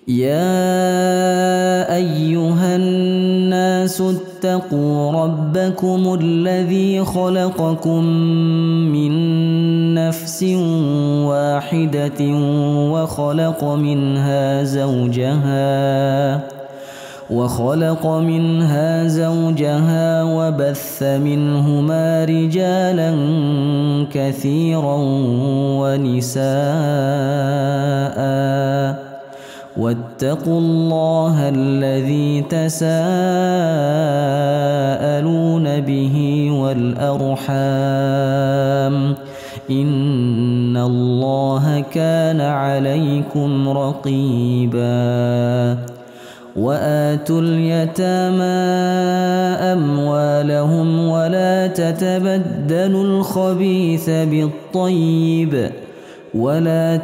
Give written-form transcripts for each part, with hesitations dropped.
يا أيها الناس اتقوا ربكم الذي خلقكم من نفس واحدة وخلق منها زوجها وبث منهما رجالا كثيرا ونساء واتقوا الله الذي تساءلون به والأرحام إن الله كان عليكم رقيبا وآتوا اليتامى أموالهم ولا تتبدلوا الخبيث بالطيب ولا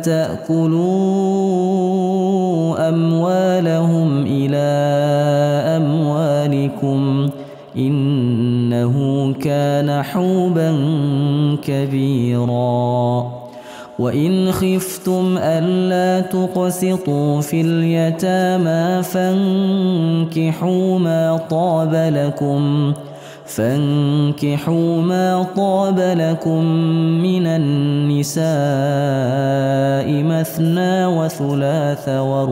تأكلوا أموالهم إلى أموالكم إنه كان حوبا كبيرا وإن خفتم ألا تقسطوا في اليتامى فانكحوا ما طاب لكم من النساء مثنى وثلاث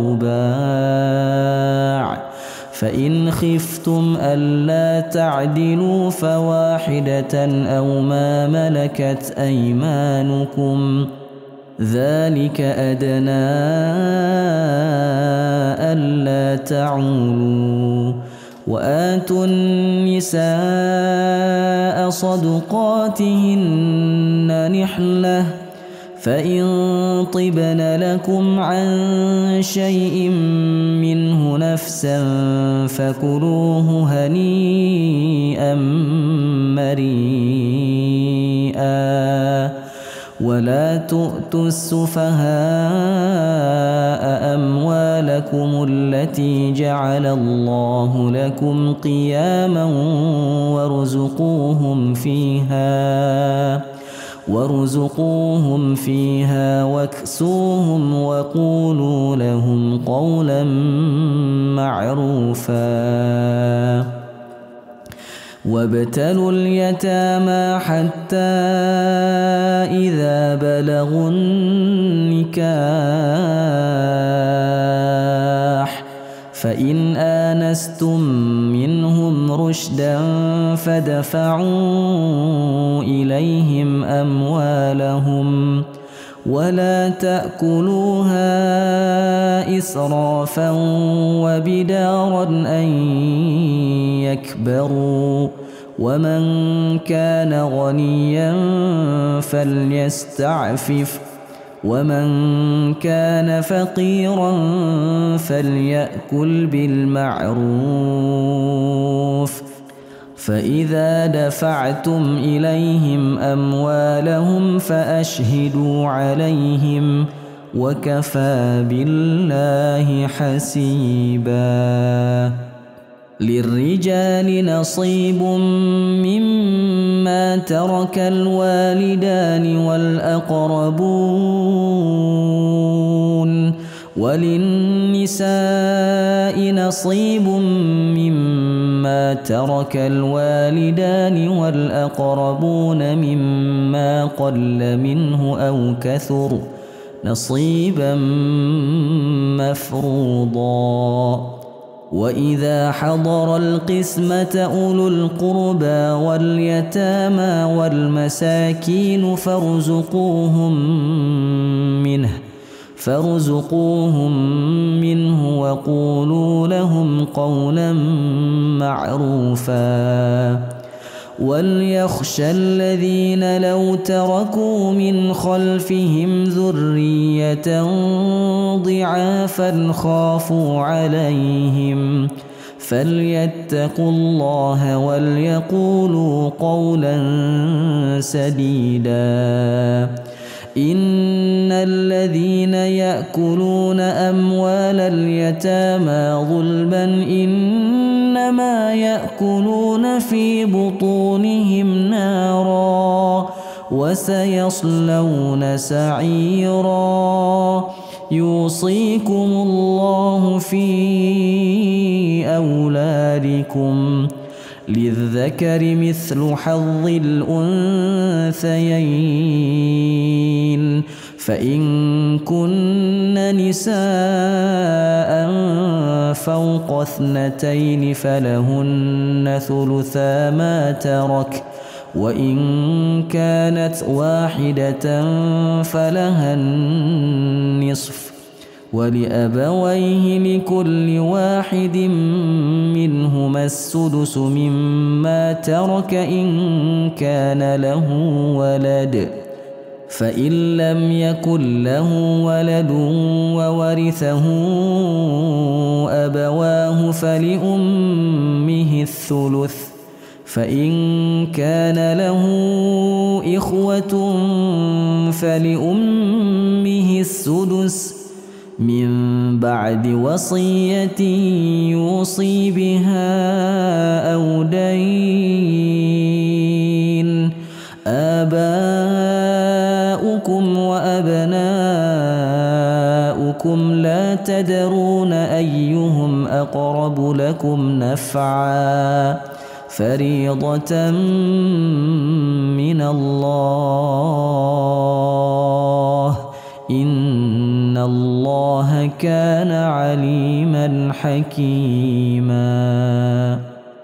ورباع فإن خفتم ألا تعدلوا فواحدة أو ما ملكت أيمانكم ذلك أدنى ألا تعولوا وآتوا النساء صدقاتهن نحلة فإن طبن لكم عن شيء منه نفسا فكلوه هنيئا مريئا ولا تؤتوا السفهاء أموالكم التي جعل الله لكم قياما وارزقوهم فيها واكسوهم وقولوا لهم قولا معروفا وابتلوا اليتامى حتى إذا بلغوا النكاح فإن آنستم منهم رشدا فدفعوا إليهم أموالهم ولا تأكلوها إسرافا وبدارا أن يكبروا ومن كان غنيا فليستعفف ومن كان فقيرا فليأكل بالمعروف فإذا دفعتم إليهم أموالهم فأشهدوا عليهم وكفى بالله حسيبا للرجال نصيب مما ترك الوالدان والأقربون وللنساء نصيب مما ترك الوالدان والأقربون مما قل منه أو كثر نصيبا مفروضا وإذا حضر القسمة أولو القربى واليتامى والمساكين فارزقوهم منه وقولوا لهم قولا معروفا وليخشى الذين لو تركوا من خلفهم ذرية ضعافا خافوا عليهم فليتقوا الله وليقولوا قولا سديدا إن الذين يأكلون أموال اليتامى ظلما إنما يأكلون في بطونهم نارا وسيصلون سعيرا يوصيكم الله في أولادكم للذكر مثل حظ الأنثيين فإن كن نساء فوق 2 فلهن ثلثا ما ترك وإن كانت واحدة فلها النصف ولأبويه لكل واحد منهما السدس مما ترك إن كان له ولد فإن لم يكن له ولد وورثه أبواه فلأمه الثلث فإن كان له إخوة فلأمه السدس من بعد وصية يوصي بها أو دين آباؤكم وأبناؤكم لا تدرون أيهم أقرب لكم نفعا فريضة من الله إن الله كان عليما حكيما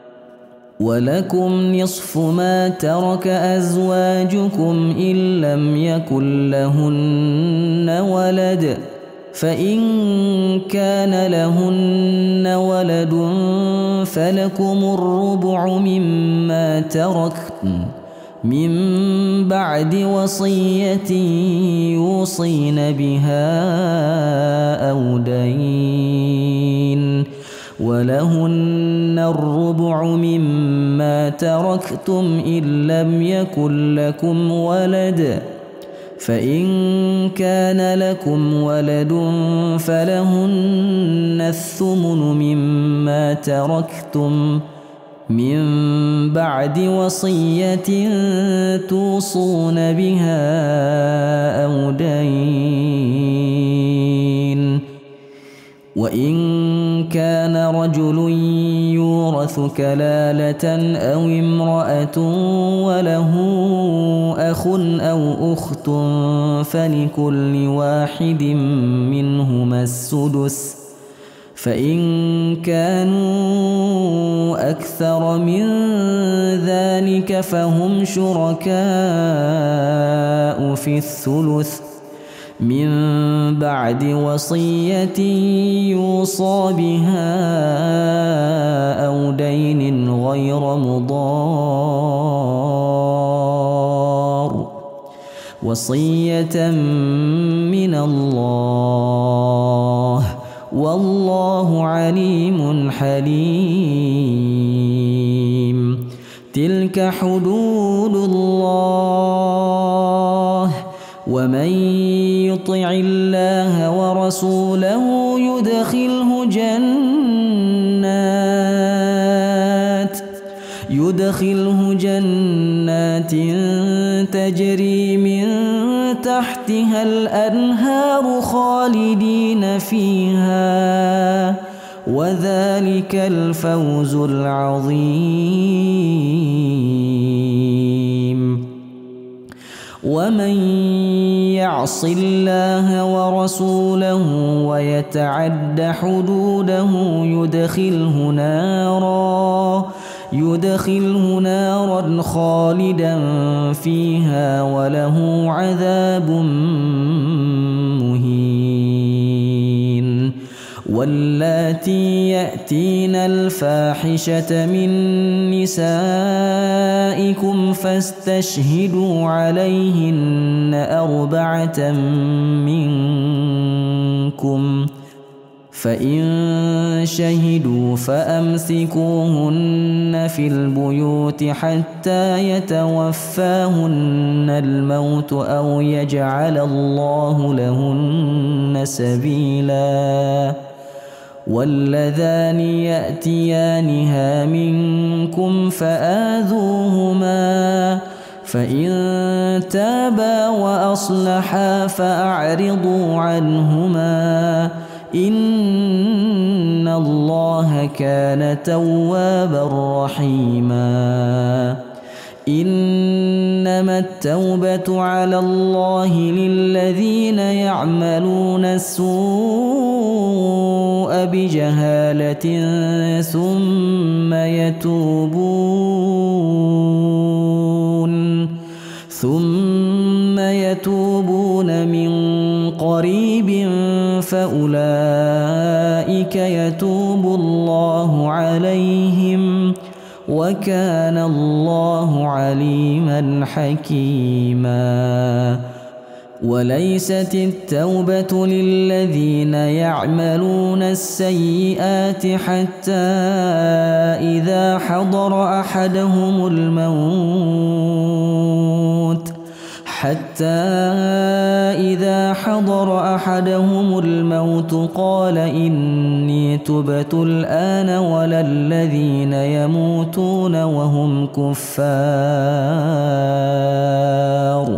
ولكم نصف ما ترك أزواجكم إن لم يكن لهن ولد فإن كان لهن ولد فلكم الربع مما تركتم من بعد وصية يوصين بها أو دين ولهن الربع مما تركتم إن لم يكن لكم ولد فإن كان لكم ولد فلهن الثمن مما تركتم من بعد وصية توصون بها أو دين وإن كان رجل يورث كلالة أو امرأة وله أخ أو أخت فلكل واحد منهما السدس فإن كانوا أكثر من ذلك فهم شركاء في الثلث من بعد وصية يوصى بها أو دين غير مضار وصية من الله والله عليم حليم تلك حدود الله ومن يطع الله ورسوله يدخله جنات تجري من تحتها الأنهار خالدين فيها وذلك الفوز العظيم ومن يعص الله ورسوله ويتعد حدوده يدخله نارا خالدا فيها وله عذاب مهين واللاتي يأتين الفاحشة من نسائكم فاستشهدوا عليهن 4 منكم فإن شهدوا فأمسكوهن في البيوت حتى يتوفاهن الموت أو يجعل الله لهن سبيلا واللذان يأتيانها منكم فآذوهما فإن تابا وأصلحا فأعرضوا عنهما إن الله كان توابا رحيما إنما التوبة على الله للذين يعملون السوء بجهالة ثم يتوبون من قريب فأولئك يتوب الله عليهم وكان الله عليما حكيما وليست التوبة للذين يعملون السيئات حتى إذا حضر أحدهم الموت قال إني تبت الآن ولا الذين يموتون وهم كفار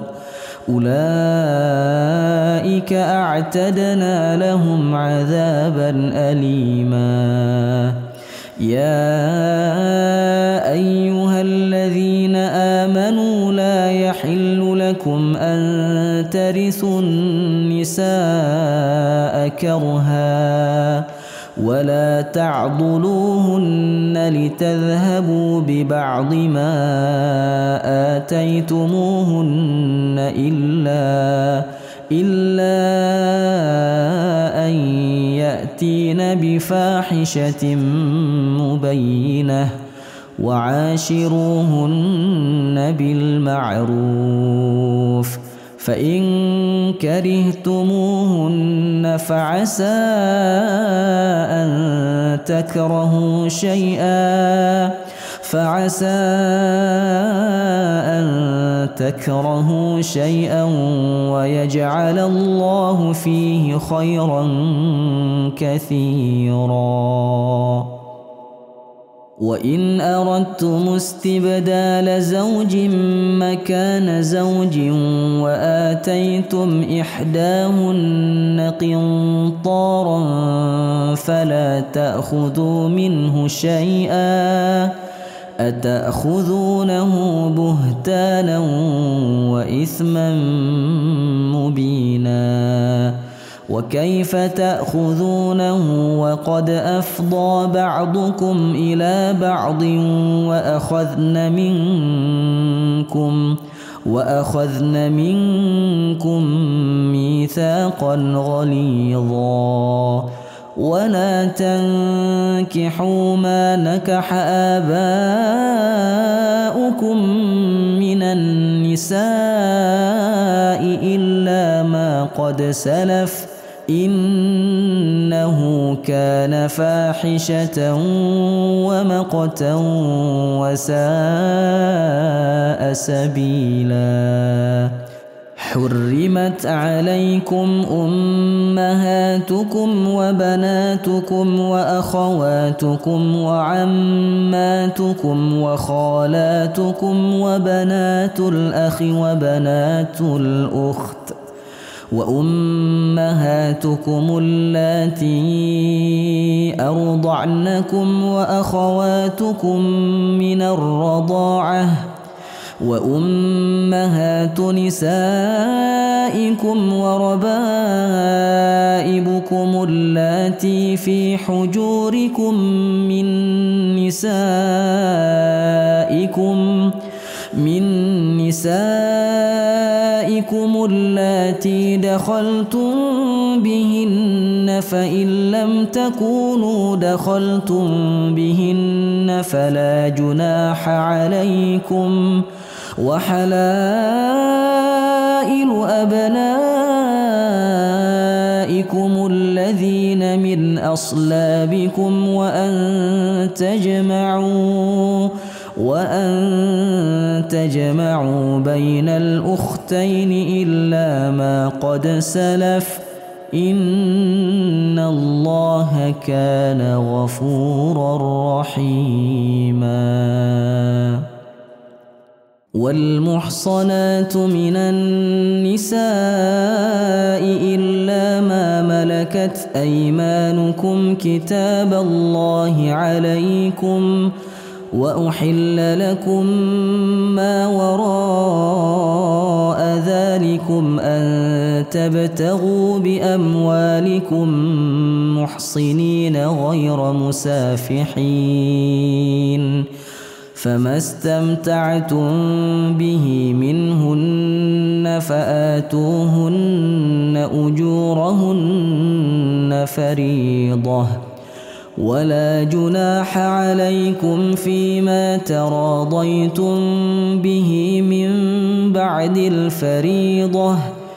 أولئك أعتدنا لهم عذابا أليما يا أيها الذين آمنوا لا يحل لكم أن ترثوا النساء كرها ولا تعضلوهن لتذهبوا ببعض ما آتيتموهن إلا أن يأتين بفاحشة مبينة وعاشروهن بالمعروف فإن كرهتموهن فعسى أن تكرهوا شيئا ويجعل الله فيه خيرا كثيرا وإن أردتم استبدال زوج مكان زوج وآتيتم إحداهن قنطارا فلا تأخذوا منه شيئا أتأخذونه بهتانا وإثما مبينا وكيف تأخذونه وقد أفضى بعضكم إلى بعض وأخذن منكم ميثاقا غليظا ولا تنكحوا ما نكح آباؤكم من النساء إلا ما قد سلف إنه كان فاحشة ومقتا وساء سبيلا حرمت عليكم أمهاتكم وبناتكم وأخواتكم وعماتكم وخالاتكم وبنات الأخ وبنات الأخت وأمهاتكم اللاتي أرضعنكم وأخواتكم من الرضاعة وأمهات نسائكم وربائبكم اللاتي في حجوركم من نسائكم اللاتي دخلتم بهن فإن لم تكونوا دخلتم بهن فلا جناح عليكم وحلائل أبنائكم الذين من أصلابكم وأن تجمعوا بين الأختين إلا ما قد سلف إن الله كان غفورا رحيما والمحصنات من النساء إلا ما ملكت أيمانكم كتاب الله عليكم وأحل لكم ما وراء ذلكم أن تبتغوا بأموالكم محصنين غير مسافحين فما استمتعتم به منهن فآتوهن أجورهن فريضة ولا جناح عليكم فيما تراضيتم به من بعد الفريضة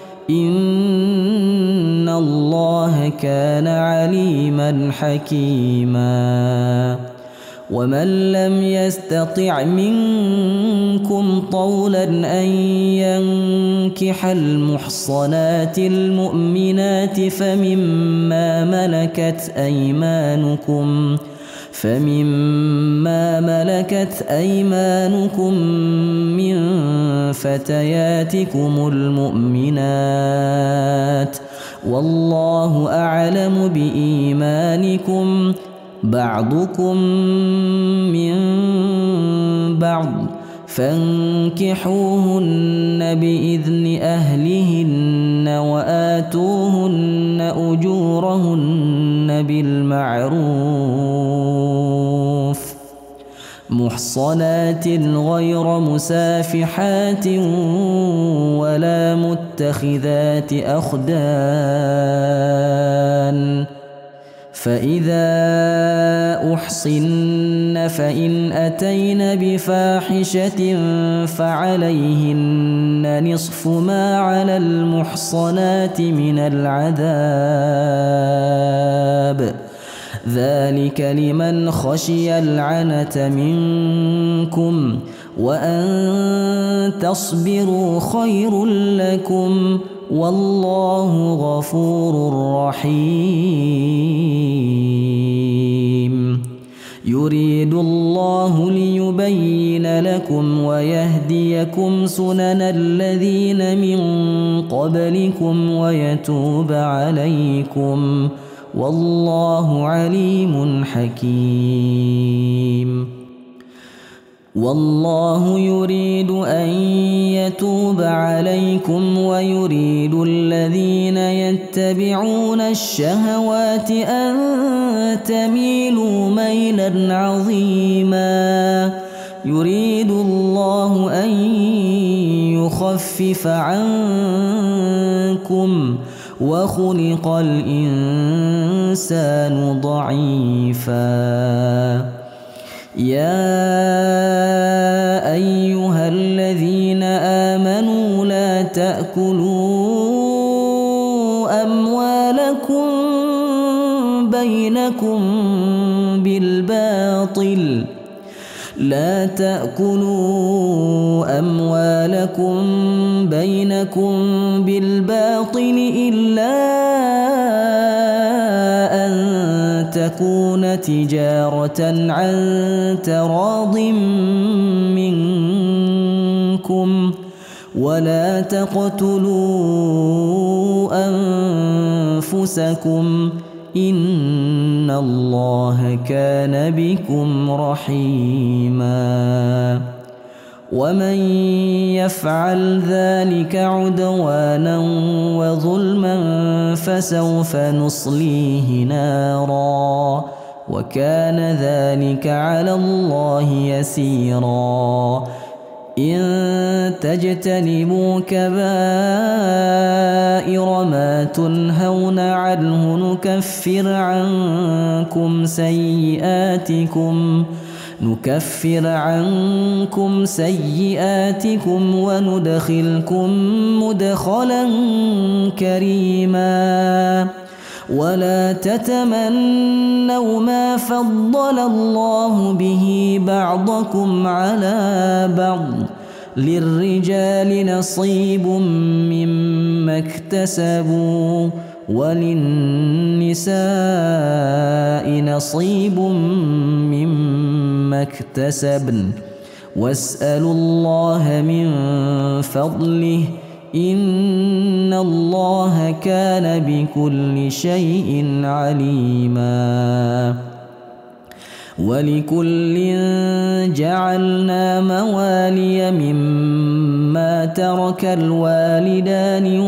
إن الله كان عليما حكيما ومن لم يستطع منكم طولا أن ينكح المحصنات المؤمنات فمما ملكت أيمانكم من فتياتكم المؤمنات والله أعلم بإيمانكم بعضكم من بعض فانكحوهن بإذن أهلهن وآتوهن أجورهن بالمعروف محصنات غير مسافحات ولا متخذات أخدان فإذا أحصن فإن أتين بفاحشة فعليهن نصف ما على المحصنات من العذاب ذلك لمن خشي العنة منكم وأن تصبروا خير لكم والله غفور رحيم يريد الله ليبين لكم ويهديكم سنن الذين من قبلكم ويتوب عليكم والله عليم حكيم والله يريد أن يتوب عليكم ويريد الذين يتبعون الشهوات أن تميلوا ميلا عظيما يريد الله أن يخفف عنكم وخلق الإنسان ضعيفا يا أيها الذين آمنوا لا تأكلوا أموالكم بينكم بالباطل إلا أن تكون تجارة عن تراض منكم ولا تقتلوا أنفسكم إن الله كان بكم رحيما ومن يفعل ذلك عدوانا وظلما فسوف نصليه نارا وكان ذلك على الله يسيرا إن تجتنبوا كبائر ما تنهون عنه نكفر عنكم سيئاتكم وندخلكم مدخلا كريما ولا تتمنوا ما فضل الله به بعضكم على بعض للرجال نصيب مما اكتسبوا وللنساء نصيب مما اكتسبن واسألوا الله من فضله إن الله كان بكل شيء عليما. ولكل جعلنا موالي مما ترك الوالدان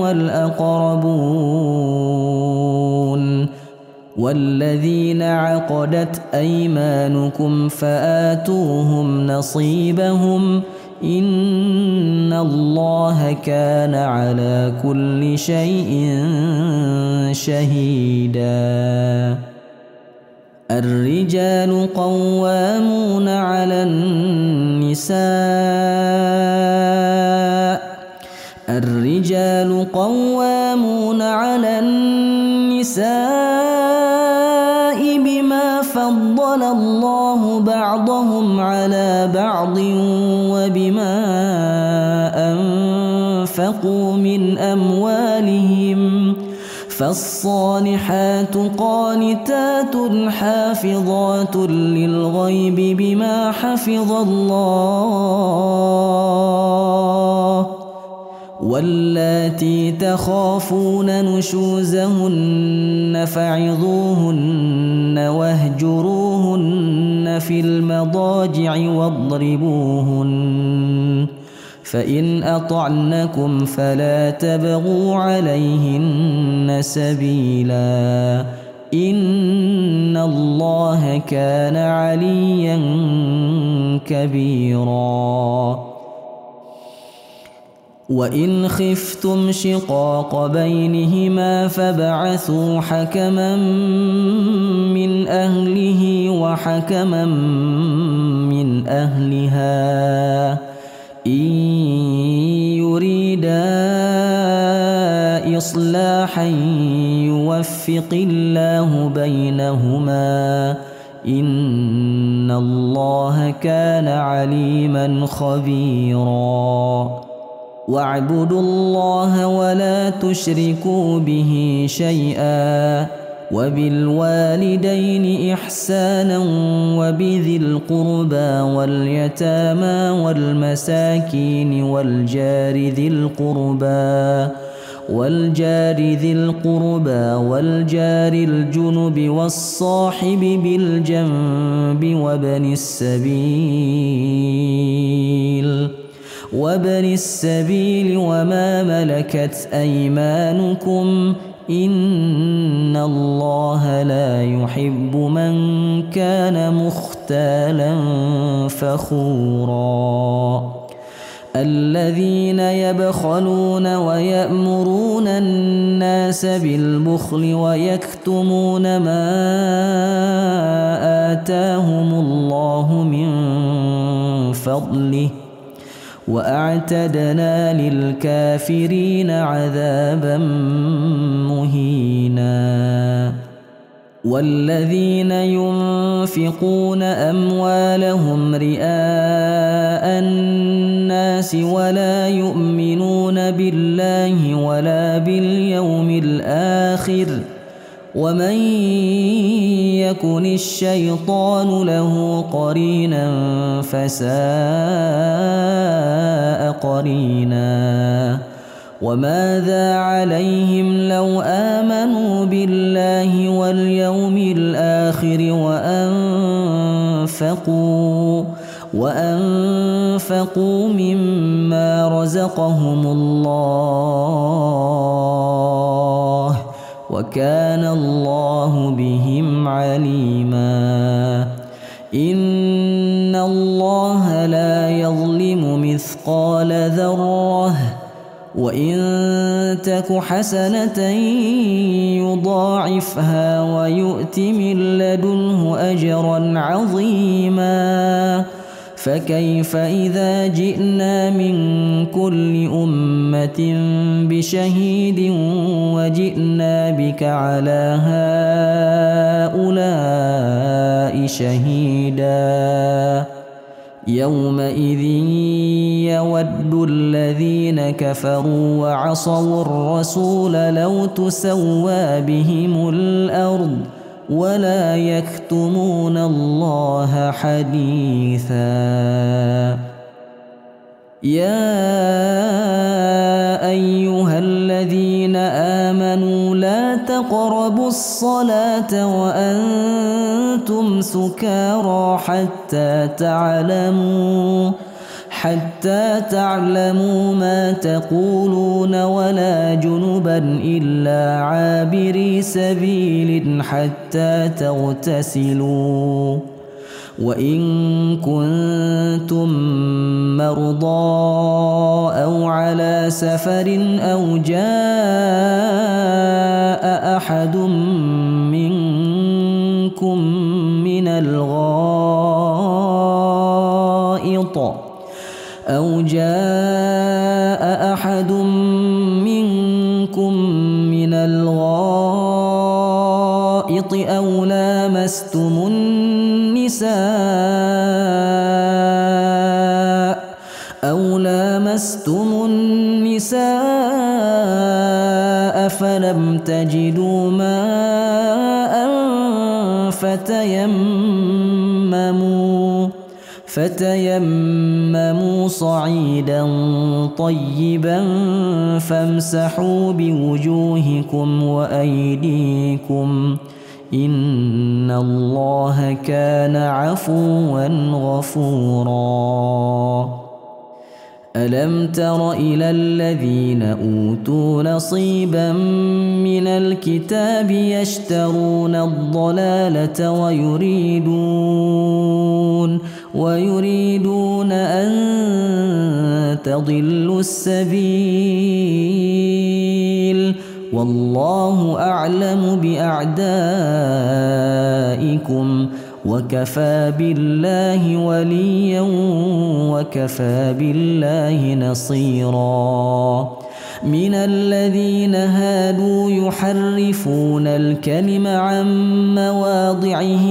والأقربون والذين عقدت أيمانكم فآتوهم نصيبهم إن الله كان على كل شيء شهيدا. الرجال قوامون على النساء بما فضل الله بعضهم على بعض وبما أنفقوا من أموالهم فالصالحات قانتات حافظات للغيب بما حفظ الله واللاتي تخافون نشوزهن فعظوهن واهجروهن في المضاجع واضربوهن فإن أطعنكم فلا تبغوا عليهن سبيلا إن الله كان عليا كبيرا. وإن خفتم شقاق بينهما فابعثوا حكما من أهله وحكما من أهلها إن يريدا إصلاحا يوفق الله بينهما إن الله كان عليما خبيرا. واعبدوا الله ولا تشركوا به شيئا وبالوالدين إحسانا وبذي القربى واليتامى والمساكين والجار ذي القربى والجار الجنب والصاحب بالجنب وابن السبيل وما ملكت أيمانكم إن الله لا يحب من كان مختالا فخورا. الذين يبخلون ويأمرون الناس بالبخل ويكتمون ما آتاهم الله من فضله وأعتدنا للكافرين عذابا مهينا. والذين ينفقون أموالهم رئاء الناس ولا يؤمنون بالله ولا باليوم الآخر ومن يكن الشيطان له قرينا فساء قرينا. وماذا عليهم لو آمنوا بالله واليوم الآخر وأنفقوا مما رزقهم الله وكان الله بهم عليما. إن الله لا يظلم مثقال ذرة وإن تك حسنة يضاعفها ويؤت من لدنه أجرا عظيما. فكيف إذا جئنا من كل أمة بشهيد وجئنا بك على هؤلاء شهيدا. يومئذ يود الذين كفروا وعصوا الرسول لو تسوى بهم الأرض ولا يكتمون الله حديثا. يا أيها الذين آمنوا لا تقربوا الصلاة وأنتم سكارى حتى تعلموا ما تقولون ولا جنبا إلا عابري سبيل حتى تغتسلوا وإن كنتم مرضى أو على سفر أو جاء أحد منكم من الغائط أو لامستم النساء فلم تجدوا ماء فتيمموا صعيدا طيبا فامسحوا بوجوهكم وأيديكم إن الله كان عفوا غفورا. ألم تر إلى الذين أوتوا نصيبا من الكتاب يشترون الضلالة ويريدون أن تضلوا السبيل والله أعلم بأعدائكم وكفى بالله وليا وكفى بالله نصيرا. من الذين هادوا يحرفون الكلم عن مواضعه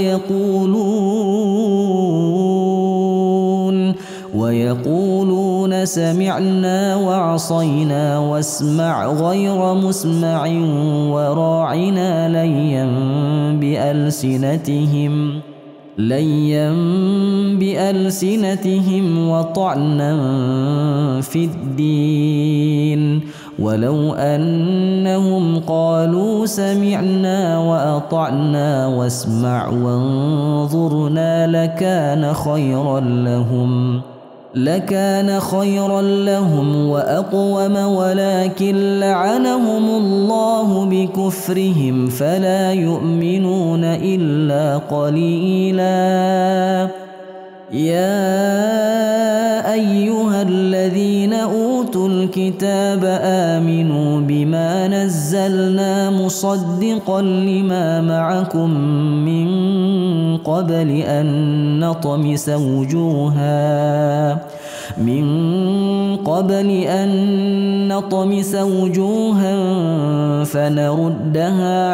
ويقولون سمعنا وعصينا واسمع غير مسمع وراعنا ليا بألسنتهم وطعنا في الدين ولو أنهم قالوا سمعنا وأطعنا واسمع وانظرنا لكان خيرا لهم وأقوم ولكن لعنهم الله بكفرهم فلا يؤمنون إلا قليلا. يا أيها الذين أوتوا الكتاب آمنوا بما نزلنا مصدقا لما معكم من قبل أن نطمس وجوها فنردها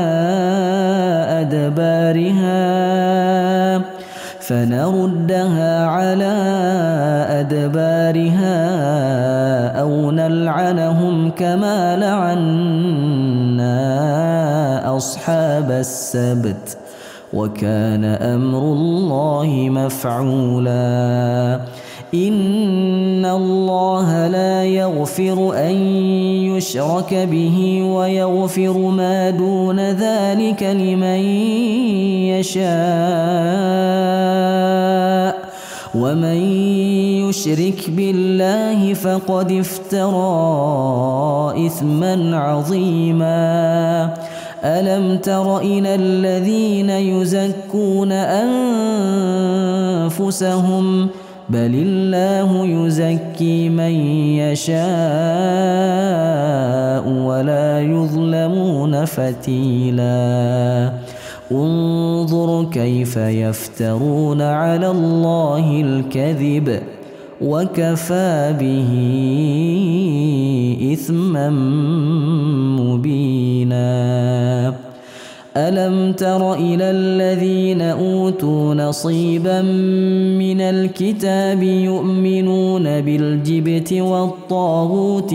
على أدبارها أو نلعنهم كما لعنا أصحاب السبت وكان أمر الله مفعولا. إن الله لا يغفر أن يشرك به ويغفر ما دون ذلك لمن يشاء ومن يشرك بالله فقد افترى إثما عظيما. ألم تر إلى الذين يزكون أنفسهم بل الله يزكي من يشاء ولا يظلمون فتيلا. انظر كيف يفترون على الله الكذب وكفى به إثما مبينا. ألم تر إلى الذين أوتوا نصيبا من الكتاب يؤمنون بالجبت والطاغوت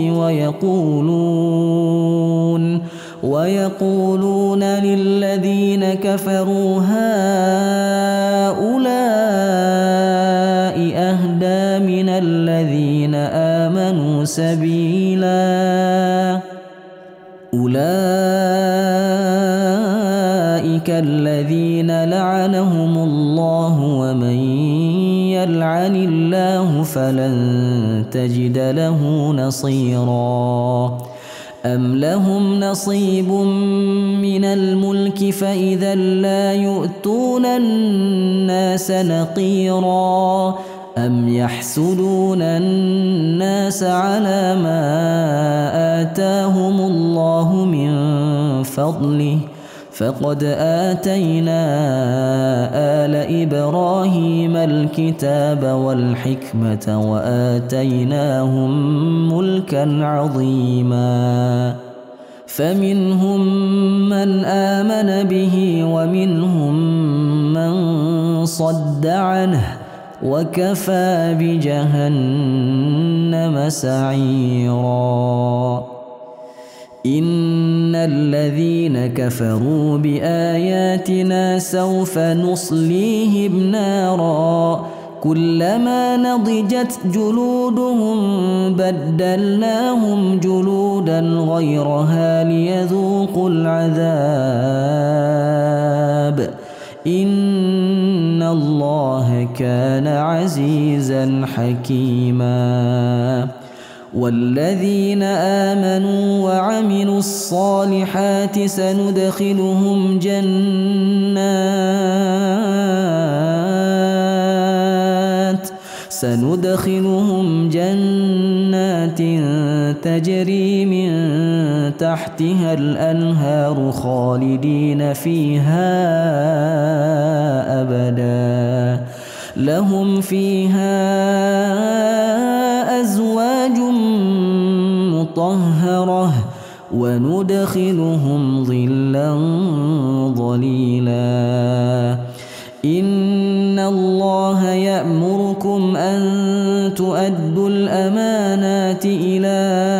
ويقولون للذين كفروا هؤلاء أهدى من الذين سبيلا أولئك الذين لعنهم الله ومن يلعن الله فلن تجد له نصيرا أم لهم نصيب من الملك فإذا لا يؤتون الناس نقيرا أم يحسدون الناس على ما آتاهم الله من فضله فقد آتينا آل إبراهيم الكتاب والحكمة وآتيناهم ملكا عظيما فمنهم من آمن به ومنهم من صد عنه وكفى بجهنم سعيرا إن الذين كفروا بآياتنا سوف نصليهم نارا كلما نضجت جلودهم بدلناهم جلودا غيرها ليذوقوا العذاب إن الله كان عزيزا حكيما والذين آمنوا وعملوا الصالحات سندخلهم جنات تجري من تحتها الأنهار خالدين فيها أبدا لهم فيها أزواج مطهرة وندخلهم ظلا ظليلا إن الله يأمركم أن تؤدوا الأمانات إلى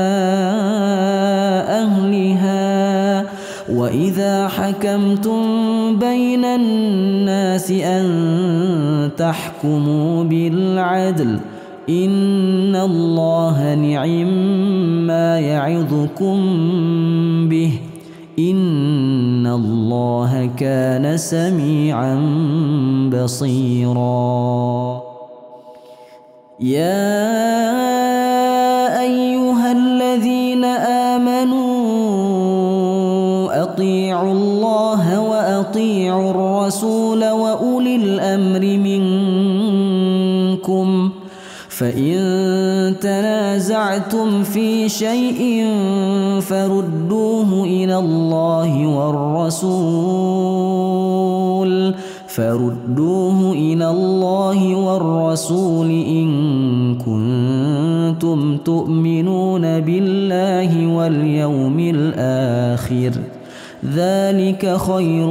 أهلها وإذا حكمتم بين الناس أن تحكموا بالعدل إن الله نعم يعظكم به إن الله كان سميعا بصيرا يا أيها الذين آمنوا أطيعوا الله وأطيعوا الرسول وأولي الأمر منكم فإن تنازعتم في شيء فردوه إلى الله والرسول إن كنتم تؤمنون بالله واليوم الآخر ذلك خير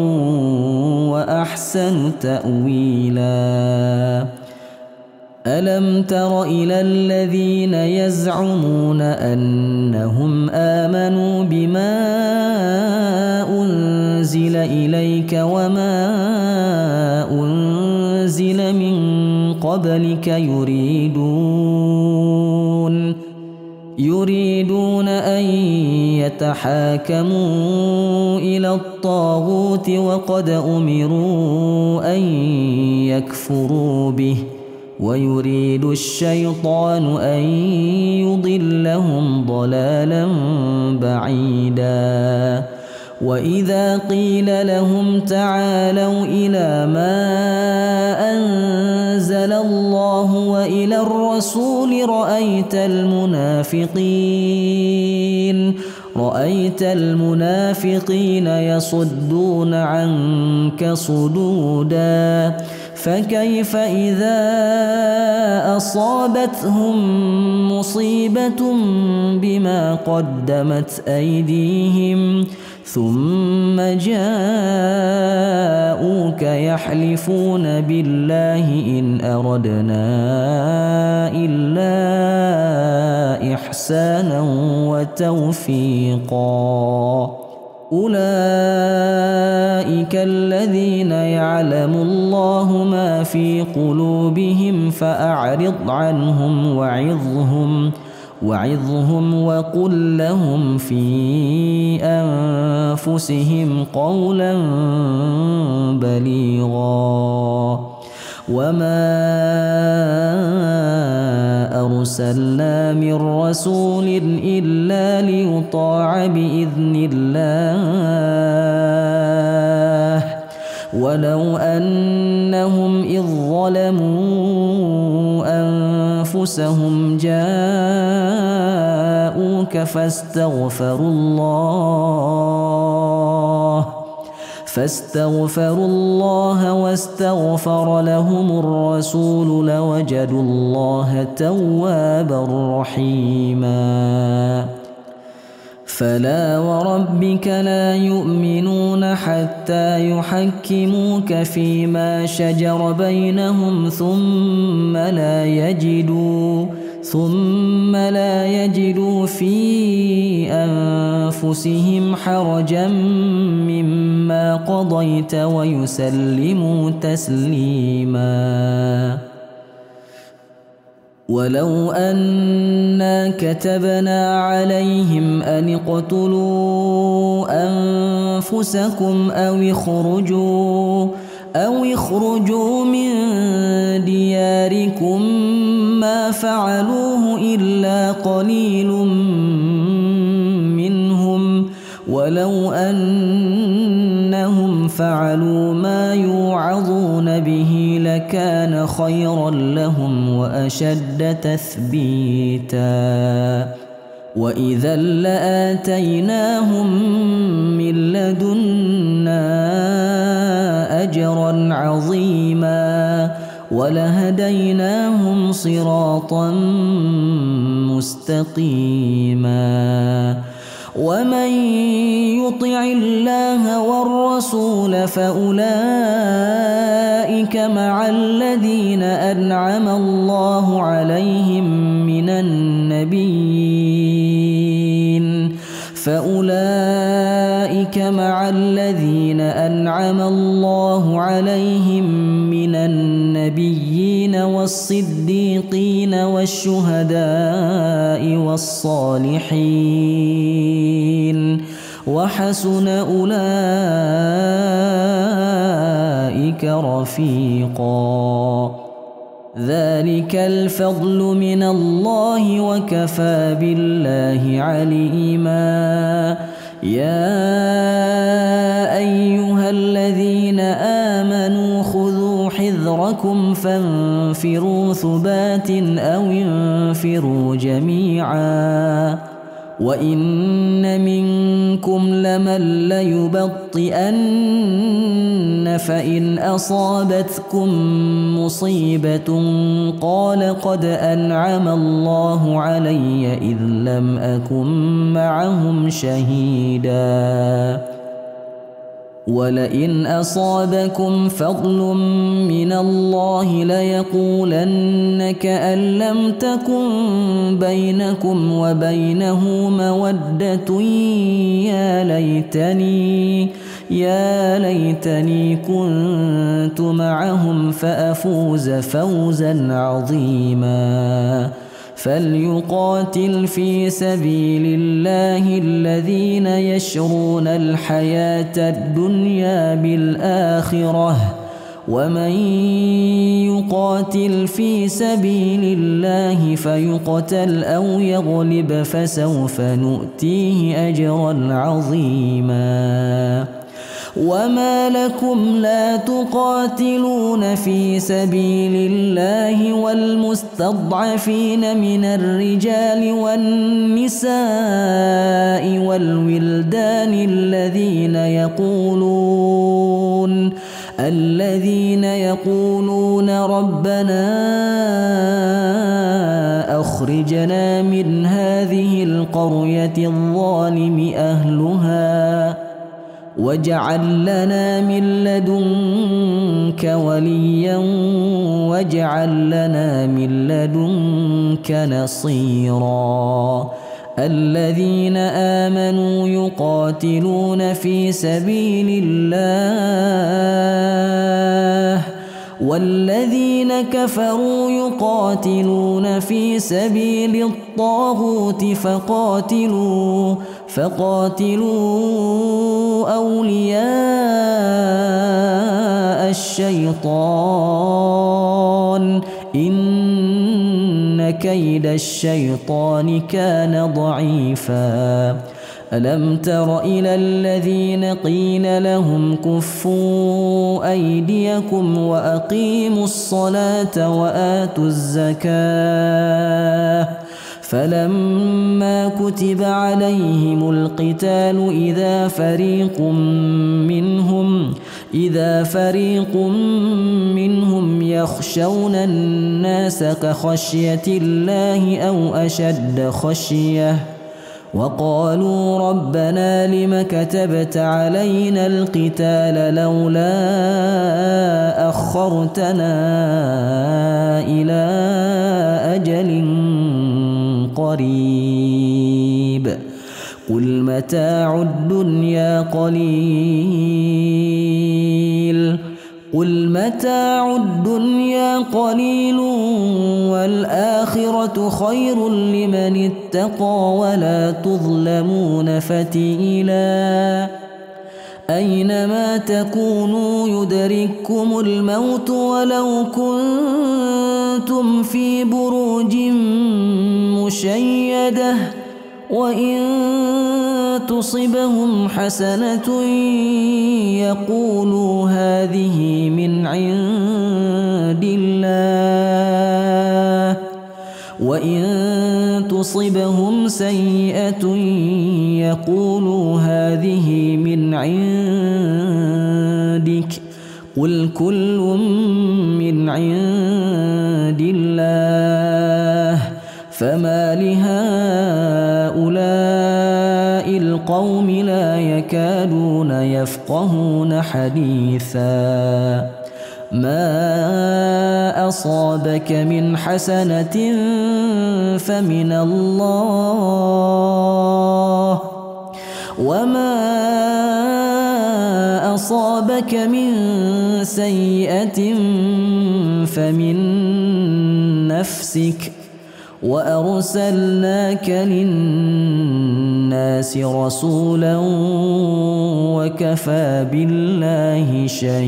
وأحسن تأويلا ألم تر إلى الذين يزعمون أنهم آمنوا بما أنزل إليك وما أنزل من قبلك يريدون أن يتحاكموا إلى الطاغوت وقد أمروا أن يكفروا به ويريد الشيطان أن يضلهم ضلالا بعيدا وإذا قيل لهم تعالوا إلى ما أنزل الله وإلى الرسول رأيت المنافقين يصدون عنك صدودا فكيف إذا أصابتهم مصيبة بما قدمت أيديهم ثم جاءوك يحلفون بالله إن أردنا إلا إحسانا وتوفيقا أولئك الذين يعلم الله ما في قلوبهم فأعرض عنهم وعظهم وقل لهم في أنفسهم قولا بليغا وما أرسلنا من رسول إلا ليطاع بإذن الله ولو أنهم إذ ظلموا أنفسهم جاءوك فاستغفروا الله واستغفر لهم الرسول لوجدوا الله توابا رحيما فلا وربك لا يؤمنون حتى يحكموك فيما شجر بينهم ثم لا يجدوا في أنفسهم حرجا مما قضيت ويسلموا تسليما ولو أنا كتبنا عليهم أن اقتلوا أنفسكم أو اخرجوا من دياركم ما فعلوه إلا قليل منهم ولو أنهم فعلوا ما يوعظون به لكان خيرا لهم وأشد تثبيتا وإذا لآتيناهم من لدنا أجرا عظيما ولهديناهم صراطا مستقيما ومن يطع الله والرسول فأولئك مع الذين أنعم الله عليهم من النبيين والصديقين والشهداء والصالحين وحسن أولئك رفيقا ذلك الفضل من الله وكفى بالله عليما يا أيها الذين آمنوا خذوا حذركم فانفروا ثبات أو انفروا جميعا وإن منكم لمن ليبطئن فإن أصابتكم مصيبة قال قد أنعم الله علي إذ لم أكن معهم شهيدا ولئن أصابكم فضل من الله ليقولن كأن لم تكن بينكم وبينه مودة يا ليتني كنت معهم فأفوز فوزا عظيما فليقاتل في سبيل الله الذين يشرون الحياة الدنيا بالآخرة ومن يقاتل في سبيل الله فيقتل أو يغلب فسوف نؤتيه أجرا عظيما وما لكم لا تقاتلون في سبيل الله والمستضعفين من الرجال والنساء والولدان الذين يقولون ربنا أخرجنا من هذه القرية الظالم أهلها واجعل لنا من لدنك وليا واجعل لنا من لدنك نصيرا الذين آمنوا يقاتلون في سبيل الله والذين كفروا يقاتلون في سبيل الطاغوت فقاتلوا أولياء الشيطان إن كيد الشيطان كان ضعيفا ألم تر إلى الذين قيل لهم كفوا أيديكم وأقيموا الصلاة وآتوا الزكاة فلما كتب عليهم القتال إذا فريق منهم يخشون الناس كخشية الله أو أشد خشية وقالوا ربنا لم كتبت علينا القتال لولا أخرتنا إلى أجل قريب قل متاع الدنيا قليل والآخرة خير لمن اتقى ولا تظلمون فتيلا أينما تكونوا يدرككم الموت ولو كنتم في بروج مشيدة وإن تصبهم حسنة يقولوا هذه من عند الله وإن تصبهم سيئة يقولوا هذه من عندك قل كل من عند الله فما لهؤلاء القوم لا يكادون يفقهون حديثا ما أصابك من حسنة فمن الله وما أصابك من سيئة فمن نفسك وأرسلناك للناس رسولا وكفى بالله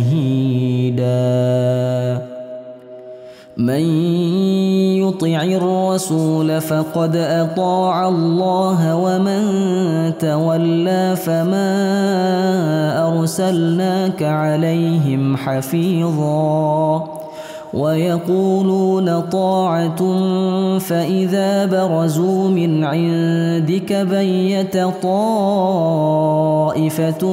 شهيدا من يطع الرسول فقد أطاع الله ومن تولى فما أرسلناك عليهم حفيظا ويقولون طاعة فإذا برزوا من عندك بيت طائفة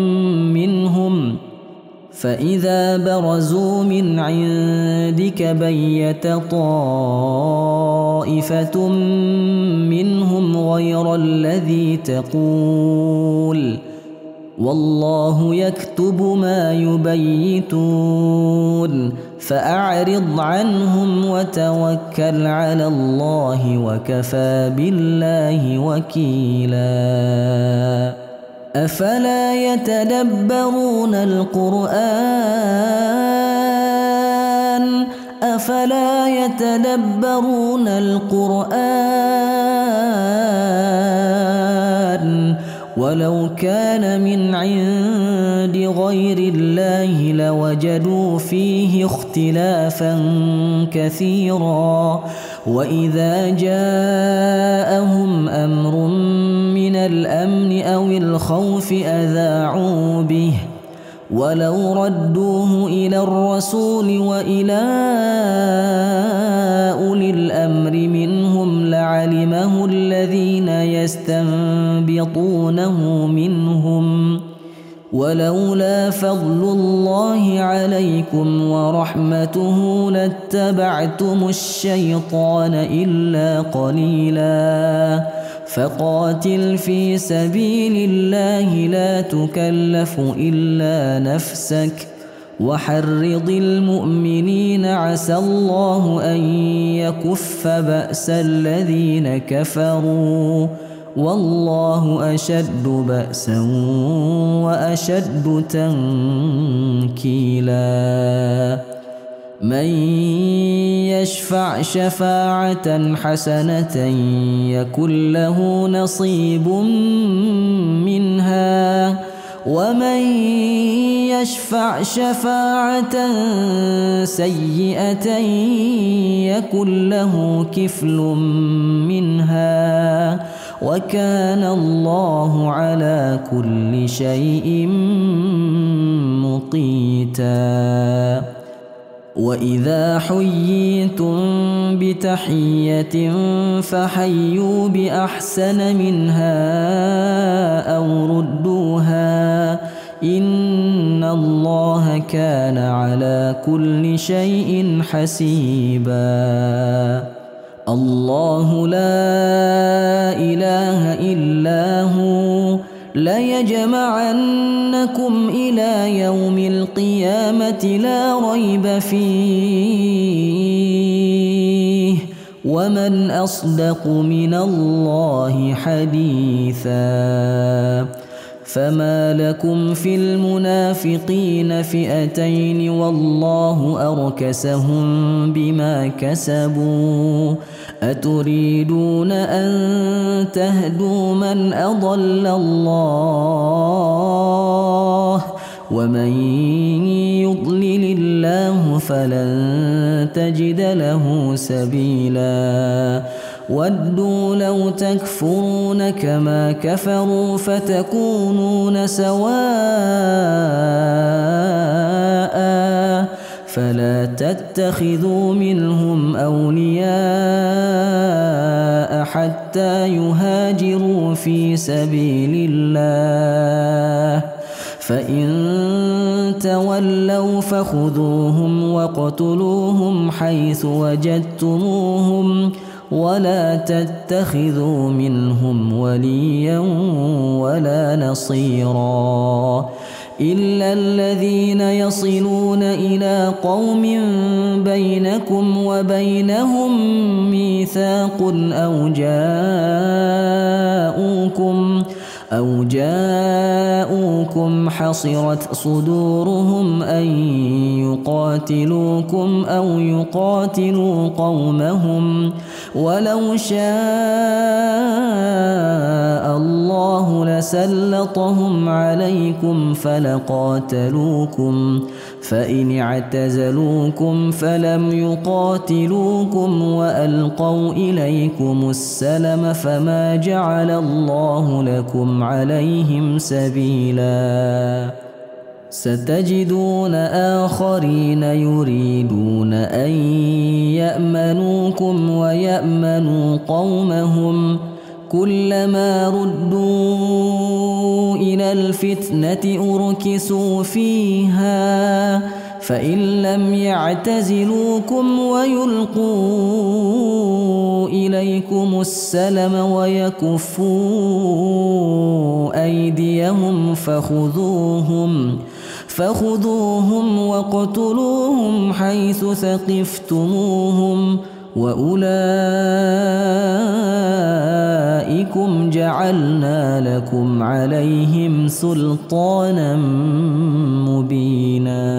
منهم غير الذي تقول والله يكتب ما يبيتون فأعرض عنهم وتوكل على الله وكفى بالله وكيلا أفلا يتدبرون القرآن ولو كان من عند غير الله لوجدوا فيه اختلافا كثيرا وإذا جاءهم أمر من الأمن أو الخوف أذاعوا به ولو ردوه إلى الرسول وإلى أولي الأمر منهم لعلمه الذين يستنبطونه منهم ولولا فضل الله عليكم ورحمته لاتبعتم الشيطان إلا قليلا فقاتل في سبيل الله لا تكلف إلا نفسك وحرض المؤمنين عسى الله أن يكف بأس الذين كفروا والله أشد بأسا وأشد تنكيلا من يشفع شفاعة حسنة يكن له نصيب منها ومن يشفع شفاعة سيئة يكن له كفل منها وكان الله على كل شيء مقيتا. وإذا حييتم بتحية فحيوا بأحسن منها أو ردوها إن الله كان على كل شيء حسيبا. الله لا إله إلا هو ليجمعنكم إلى يوم القيامة لا ريب فيه ومن أصدق من الله حديثا. فما لكم في المنافقين فئتين والله أركسهم بما كسبوا أتريدون أن تهدوا من أضل الله ومن يضلل الله فلن تجد له سبيلا. ودوا لو تكفرون كما كفروا فتكونون سواء فلا تتخذوا منهم أولياء حتى يهاجروا في سبيل الله فإن تولوا فخذوهم واقتلوهم حيث وجدتموهم ولا تتخذوا منهم وليا ولا نصيرا إلا الذين يصلون إلى قوم بينكم وبينهم ميثاق أو جاءوكم حصرت صدورهم أن يقاتلوكم أو يقاتلوا قومهم ولو شاء الله لسلطهم عليكم فلقاتلوكم فإن اعتزلوكم فلم يقاتلوكم وألقوا إليكم السلم فما جعل الله لكم عليهم سبيلا. ستجدون آخرين يريدون أن يأمنوكم ويأمنوا قومهم كلما ردوا إلى الفتنة أركسوا فيها فإن لم يعتزلوكم ويلقوا إليكم السلم ويكفوا أيديهم فخذوهم واقتلوهم حيث ثقفتموهم وأولئكم جعلنا لكم عليهم سلطانا مبينا.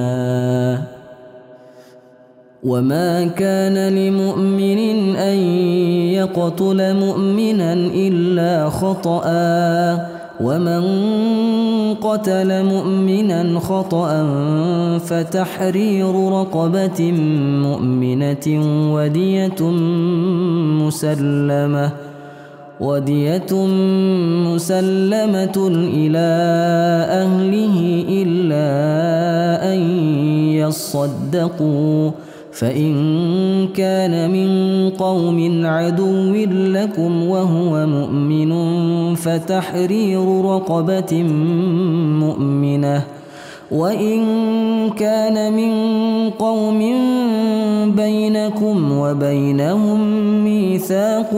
وما كان لمؤمن أن يقتل مؤمنا إلا خطأ ومن قتل مؤمنا خطأ فتحرير رقبة مؤمنة ودية مسلمة إلى أهله إلا أن يصدقوا فإن كان من قوم عدو لكم وهو مؤمن فتحرير رقبة مؤمنة وإن كان من قوم بينكم وبينهم ميثاق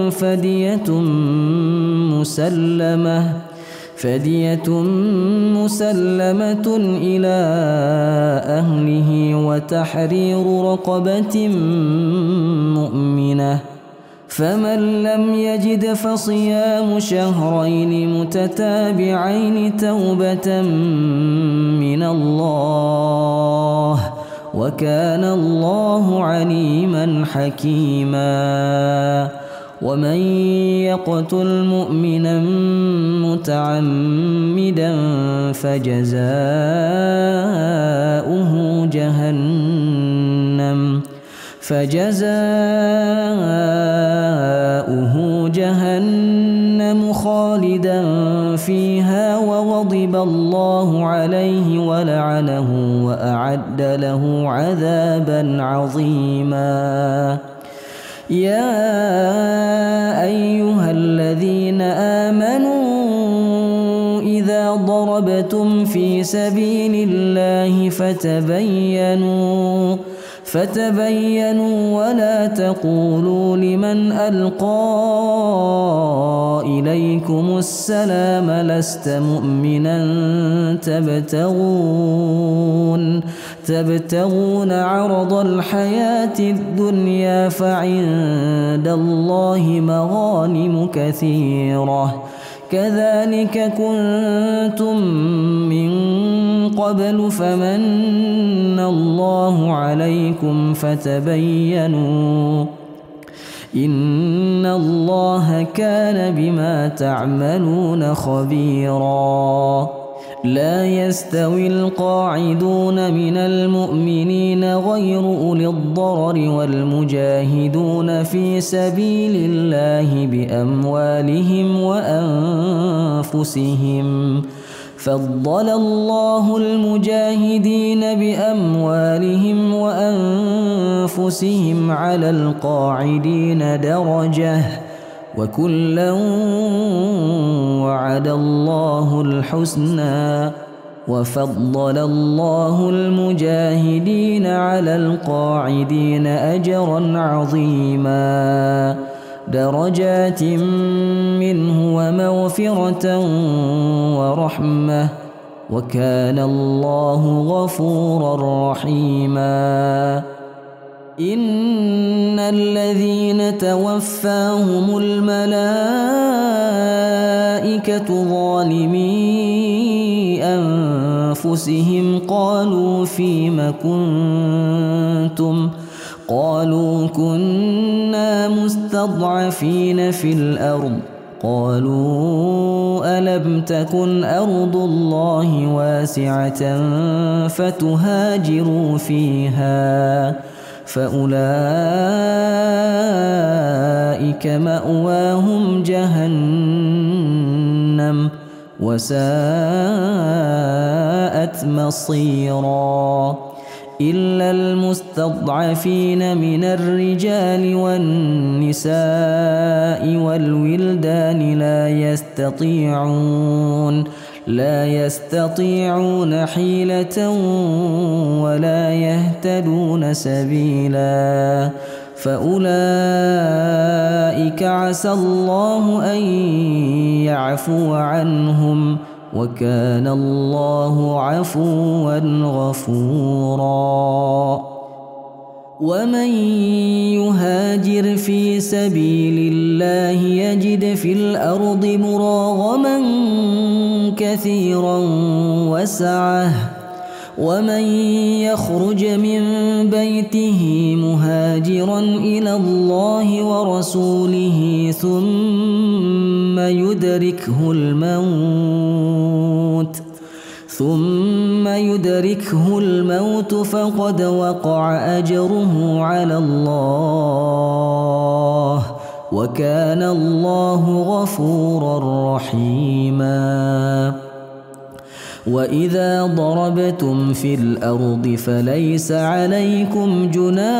فدية مسلمة إلى أهله وتحرير رقبة مؤمنة فمن لم يجد فصيام شهرين متتابعين توبة من الله وكان الله عليما حكيما ومن يقتل مؤمنا متعمدا فجزاؤه جهنم خالدا فيها وغضب الله عليه ولعنه وأعد له عذابا عظيما يا أيها الذين آمنوا إذا ضربتم في سبيل الله فتبينوا ولا تقولوا لمن ألقى إليكم السلام لست مؤمنا تبتغون عرض الحياة الدنيا فعند الله مغانم كثيرة كذلك كنتم من قبل فمن الله عليكم فتبينوا إن الله كان بما تعملون خبيرا لا يستوي القاعدون من المؤمنين غير أولي الضرر والمجاهدون في سبيل الله بأموالهم وأنفسهم فضل الله المجاهدين بأموالهم وأنفسهم على القاعدين درجة وكلا وعد الله الحسنى وفضل الله المجاهدين على القاعدين أجرا عظيما درجات منه ومغفرة ورحمة وكان الله غفورا رحيما إن الذين توفاهم الملائكة ظالمي أنفسهم قالوا فيم كنتم قالوا كنا مستضعفين في الأرض قالوا ألم تكن أرض الله واسعة فتهاجروا فيها فأولئك مأواهم جهنم وساءت مصيرا إلا المستضعفين من الرجال والنساء والولدان لا يستطيعون حيلة ولا يهتدون سبيلا فأولئك عسى الله أن يعفو عنهم وكان الله عفوا غفورا ومن يهاجر في سبيل الله يجد في الأرض مراغما كثيرا وسعة ومن يخرج من بيته مهاجرا إلى الله ورسوله ثم يدركه الموت فقد وقع أجره على الله وكان الله غفورا رحيما وإذا ضربتم في الأرض فليس عليكم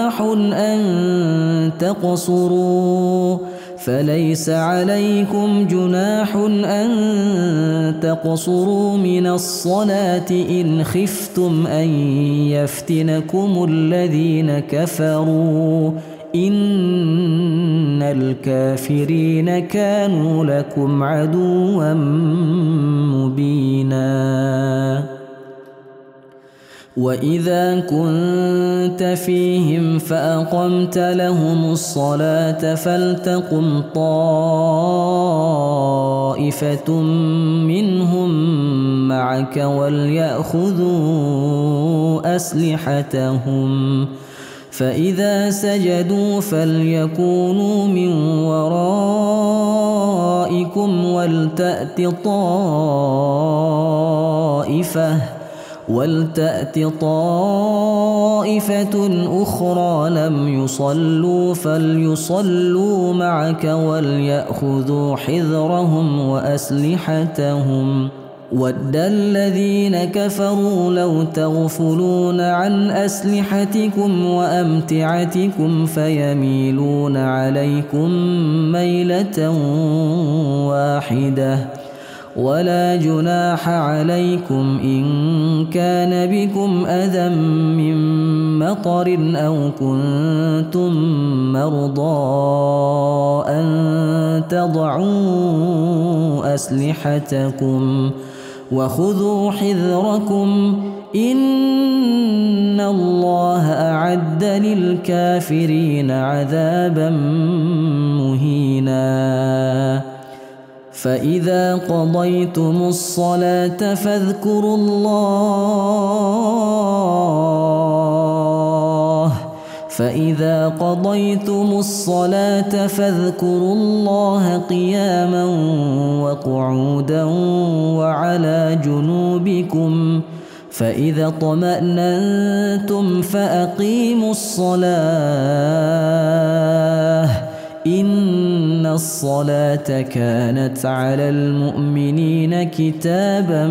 جناح أن تقصروا من الصلاة إن خفتم أن يفتنكم الذين كفروا إن الكافرين كانوا لكم عدوا مبينا وإذا كنت فيهم فأقمت لهم الصلاة فلتقم طائفة منهم معك وليأخذوا أسلحتهم فإذا سجدوا فليكونوا من ورائكم ولتأت طائفة أخرى لم يصلوا فليصلوا معك وليأخذوا حذرهم وأسلحتهم ود الذين كفروا لو تغفلون عن أسلحتكم وأمتعتكم فيميلون عليكم ميلة واحدة ولا جناح عليكم إن كان بكم أذى من مطر أو كنتم مرضى أن تضعوا أسلحتكم وخذوا حذركم إن الله أعد للكافرين عذابا مهينا فإذا قضيتم الصلاة فاذكروا الله قياما وقعودا وعلى جنوبكم فإذا اطمأننتم فأقيموا الصلاة إن الصلاة كانت على المؤمنين كتابا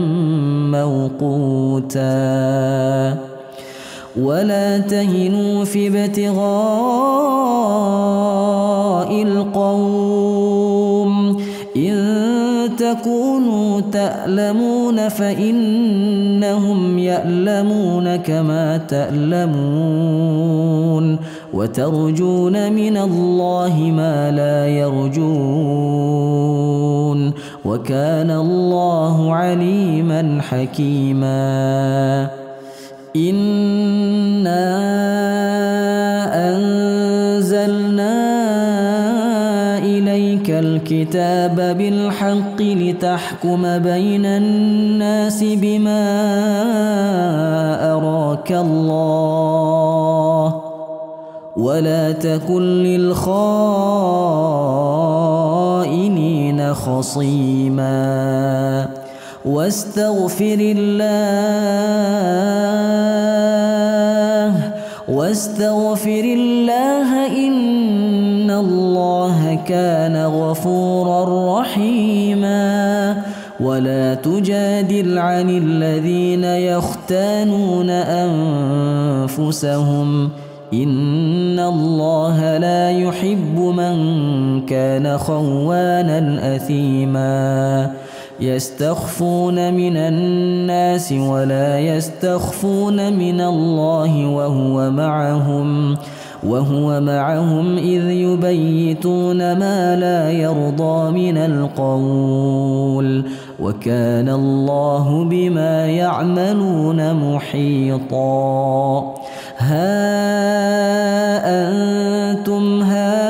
موقوتا ولا تهنوا في ابتغاء القوم إن تكونوا تألمون فإنهم يألمون كما تألمون وترجون من الله ما لا يرجون وكان الله عليما حكيما إنا أنزلنا إليك الكتاب بالحق لتحكم بين الناس بما أراك الله ولا تكن للخائنين خصيما واستغفر الله إن الله كان غفورا رحيما ولا تجادل عن الذين يختانون أنفسهم إن الله لا يحب من كان خوانا أثيما يستخفون من الناس ولا يستخفون من الله وهو معهم إذ يبيتون ما لا يرضى من القول وكان الله بما يعملون محيطا ها أنتم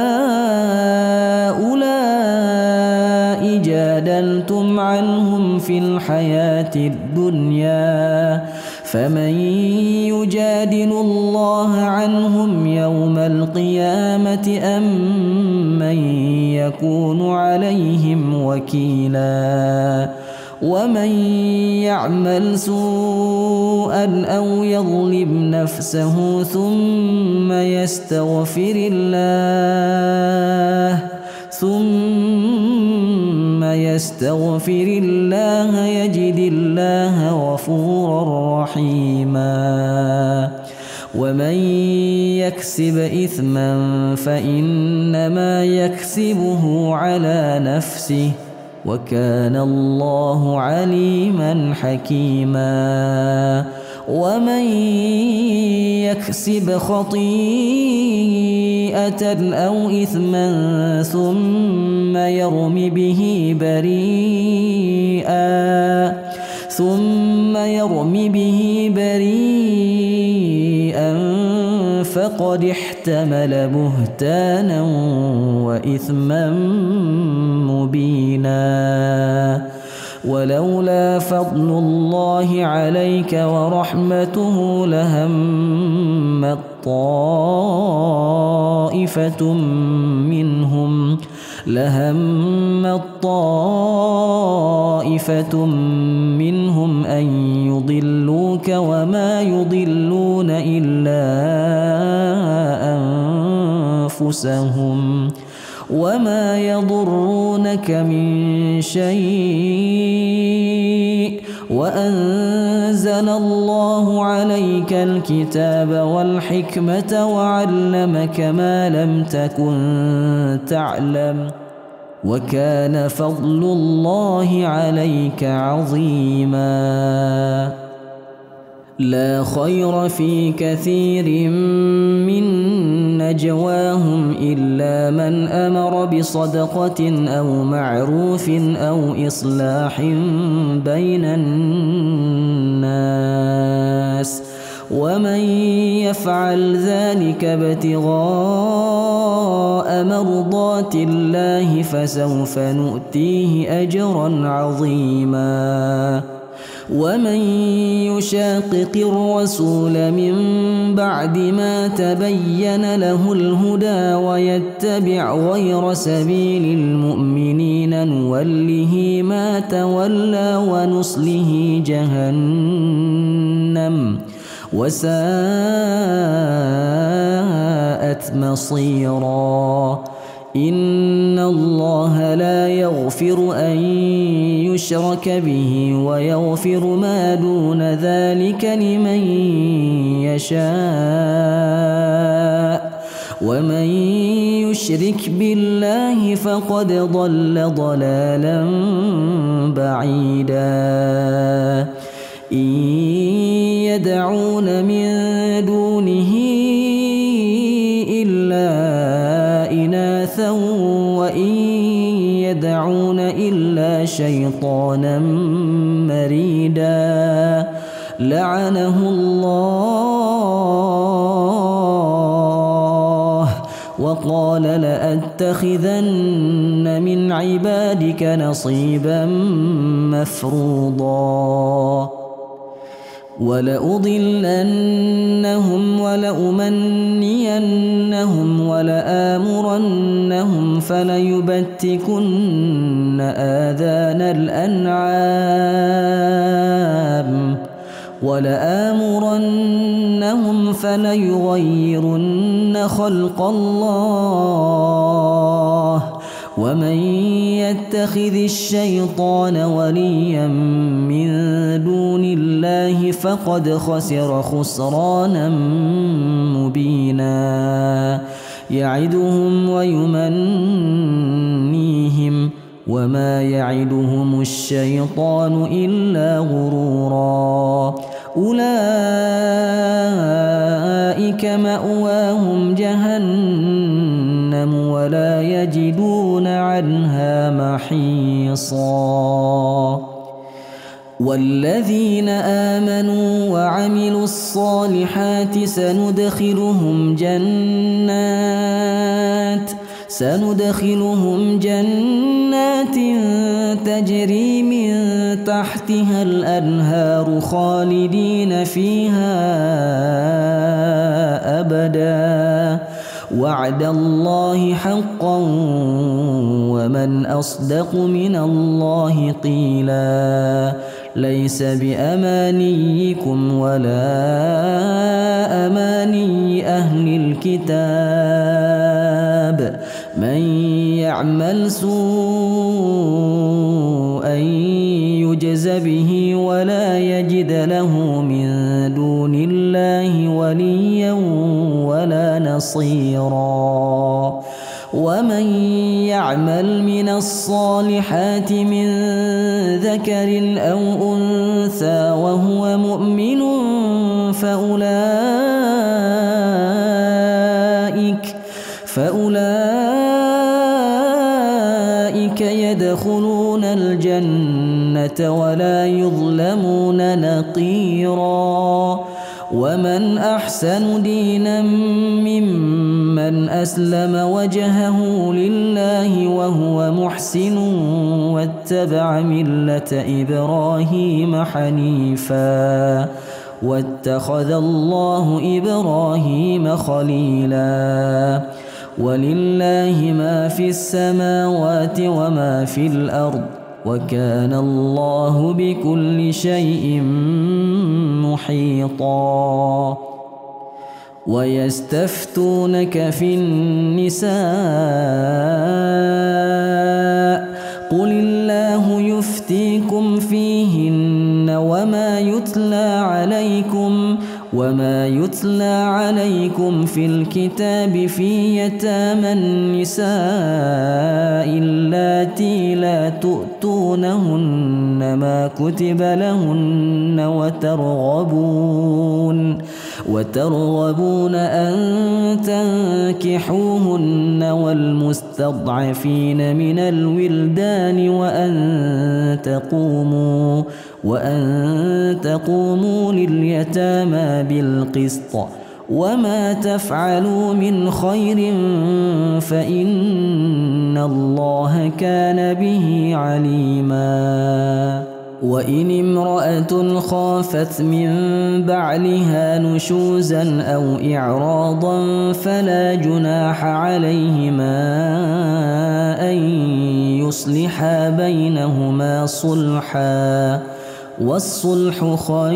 هؤلاء جادلتم عنهم في الحياة الدنيا فمن يجادل الله عنهم يوم القيامة أم من يكون عليهم وكيلا ومن يعمل سوءا أو يظلم نفسه ثم يستغفر الله يجد الله غفورا رحيما ومن يكسب إثما فإنما يكسبه على نفسه وكان الله عليما حكيما ومن يكسب خطيئة أو إثما ثم يرم به بريئا فقد احتمل بهتانا وإثما مبينا. ولولا فضل الله عليك ورحمته لهمت طائفة منهم أن يضلوك وما يضلون إلا أنفسهم وما يضرونك من شيء. وأنزل الله عليك الكتاب والحكمة وعلمك ما لم تكن تعلم وكان فضل الله عليك عظيما. لا خير في كثير من نجواهم إلا من أمر بصدقة أو معروف أو إصلاح بين الناس ومن يفعل ذلك ابتغاء مرضات الله فسوف نؤتيه أجرا عظيما. ومن يشاقق الرسول من بعد ما تبين له الهدى ويتبع غير سبيل المؤمنين نوله ما تولى ونصله جهنم وساءت مصيرا. إن الله لا يغفر أن يشرك به ويغفر ما دون ذلك لمن يشاء ومن يشرك بالله فقد ضل ضلالا بعيدا. إن يدعون من دونه إلا إناثا وإن يدعون إلا شيطانا مريدا لعنه الله وقال لأتخذن من عبادك نصيبا مفروضا. ولأضلنهم ولأمنينهم ولآمرنهم فليبتكن آذان الأنعام ولآمرنهم فليغيرن خلق الله ومن يتخذ الشيطان وليا من دون الله فقد خسر خسرانا مبينا. يعدهم ويمنيهم وما يعدهم الشيطان إلا غرورا. أولئك مأواهم جهنم ولا يجدون عنها محيصا. والذين آمنوا وعملوا الصالحات سندخلهم جنات تجري من تحتها الأنهار خالدين فيها أبدا وعد الله حقا ومن أصدق من الله قيلا. ليس بأمانيكم ولا أماني أهل الكتاب من يعمل سوءا يجز به ولا يجد له من دون الله وليا ولا نصيرا. ومن يعمل من الصالحات من ذكر أو أنثى وهو مؤمن فأولئك يدخلون الجنة ولا يظلمون نقيرا. ومن أحسن دينا ممن أسلم وجهه لله وهو محسن واتبع ملة إبراهيم حنيفا واتخذ الله إبراهيم خليلا ولله ما في السماوات وما في الأرض وكان الله بكل شيء محيطا ويستفتونك في النساء قل الله يفتيكم فيهن وما يتلى عليكم في الكتاب في يتامى النساء اللاتي لا تؤتونهن ما كتب لهن وترغبون أن تنكحوهن والمستضعفين من الولدان وأن تقوموا لليتامى بالقسط وما تفعلوا من خير فإن الله كان به عليما وإن امرأة خافت من بعلها نشوزا أو إعراضا فلا جناح عليهما أن يصلحا بينهما صلحا والصلح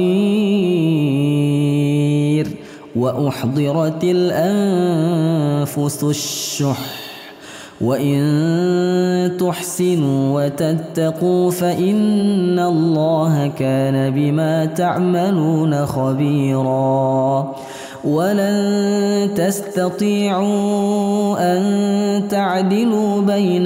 خير وأحضرت الأنفس الشح وإن تحسنوا وتتقوا فإن الله كان بما تعملون خبيرا ولن تستطيعوا أن تعدلوا بين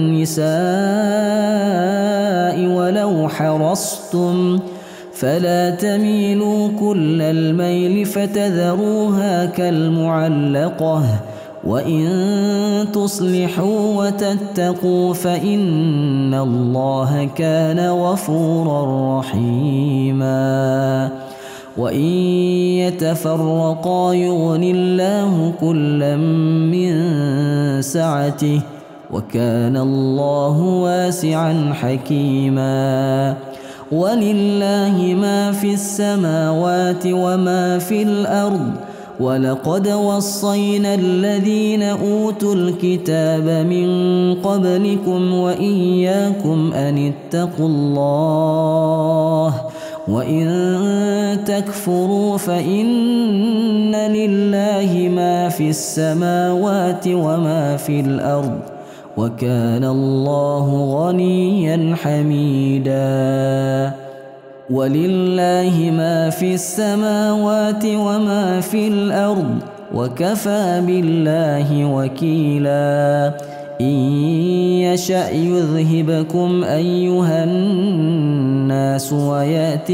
النساء ولو حرصتم فلا تميلوا كل الميل فتذروها كالمعلقة وإن تصلحوا وتتقوا فإن الله كان غفورا رحيما وإن يتفرقا يغن الله كلا من سعته وكان الله واسعا حكيما ولله ما في السماوات وما في الأرض ولقد وصينا الذين أوتوا الكتاب من قبلكم وإياكم أن اتقوا الله وإن تكفروا فإن لله ما في السماوات وما في الأرض وكان الله غنيا حميدا ولله ما في السماوات وما في الأرض وكفى بالله وكيلا إن يشأ يذهبكم أيها الناس ويأت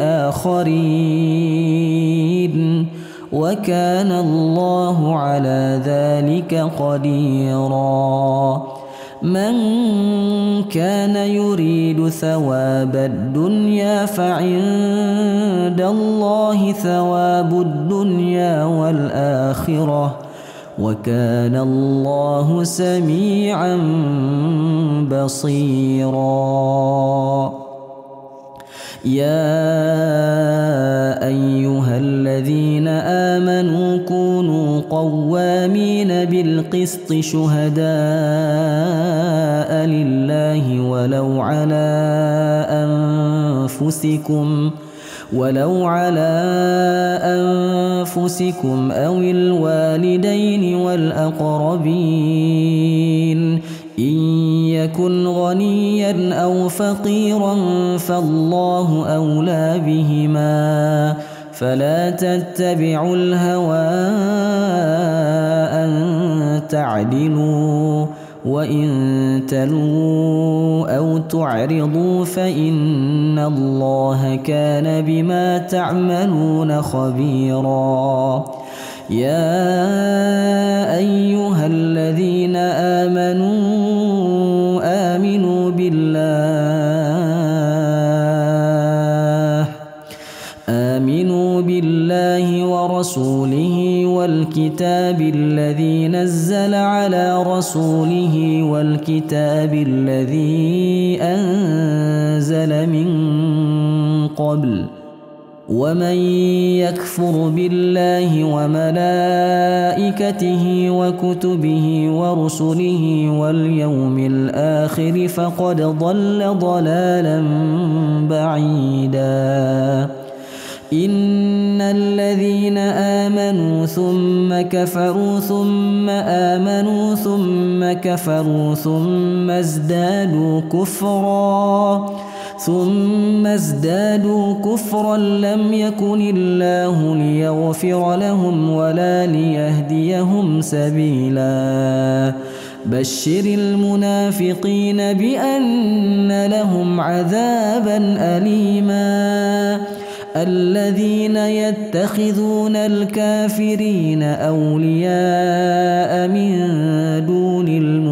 بآخرين وكان الله على ذلك قديرا من كان يريد ثواب الدنيا فعند الله ثواب الدنيا والآخرة وكان الله سميعا بصيرا يا أيها الذين آمنوا كونوا قوامين بالقسط شهداء لله ولو على أنفسكم أو الوالدين والأقربين إن يكن غنيا أو فقيرا فالله أولى بهما فلا تتبعوا الهوى أن تعدلوا وإن تلووا أو تعرضوا فإن الله كان بما تعملون خبيرا يا أيها الذين آمنوا بالله ورسوله والكتاب الذي نزل على رسوله والكتاب الذي أنزل من قبل ومن يكفر بالله وملائكته وكتبه ورسله واليوم الآخر فقد ضل ضلالا بعيدا إن الذين آمنوا ثم كفروا ثم آمنوا ثم كفروا ثم ازدادوا كفرا لم يكن الله ليغفر لهم ولا ليهديهم سبيلا بشر المنافقين بأن لهم عذابا أليما الذين يتخذون الكافرين أولياء من دون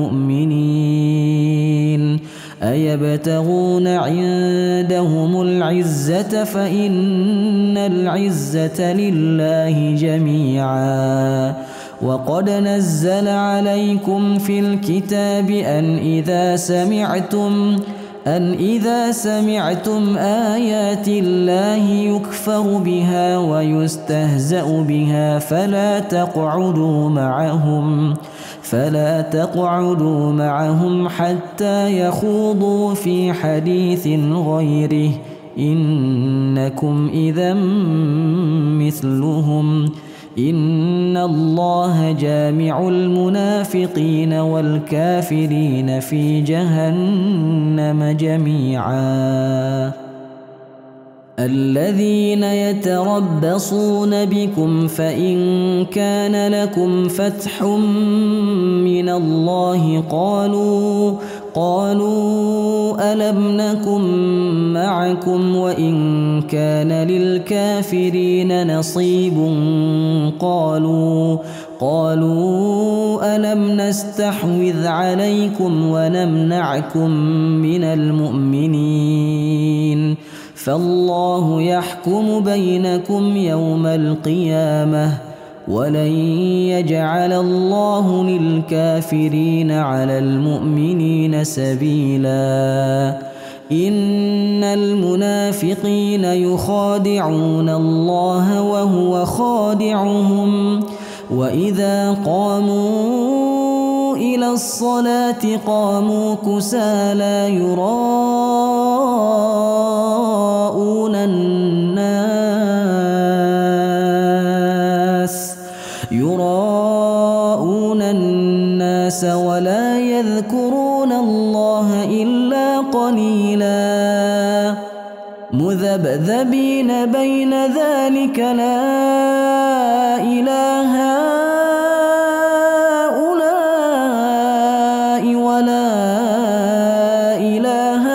المؤمنين أيبتغون عندهم العزة فإن العزة لله جميعا وقد نزل عليكم في الكتاب أن إذا سمعتم آيات الله يكفر بها ويستهزأ بها فلا تقعدوا معهم حتى يخوضوا في حديث غيره إنكم إذا مثلهم إن الله جامع المنافقين والكافرين في جهنم جميعا الذين يتربصون بكم فإن كان لكم فتح من الله قالوا ألم نكن معكم وإن كان للكافرين نصيب قالوا ألم نستحوذ عليكم ونمنعكم من المؤمنين فالله يحكم بينكم يوم القيامة ولن يجعل الله للكافرين على المؤمنين سبيلا إن المنافقين يخادعون الله وهو خادعهم وإذا قاموا إلى الصلاة قاموا كسالى يراءون الناس ولا يذكرون الله إلا قليلا مذبذبين بين ذلك لا إله هؤلاء ولا إله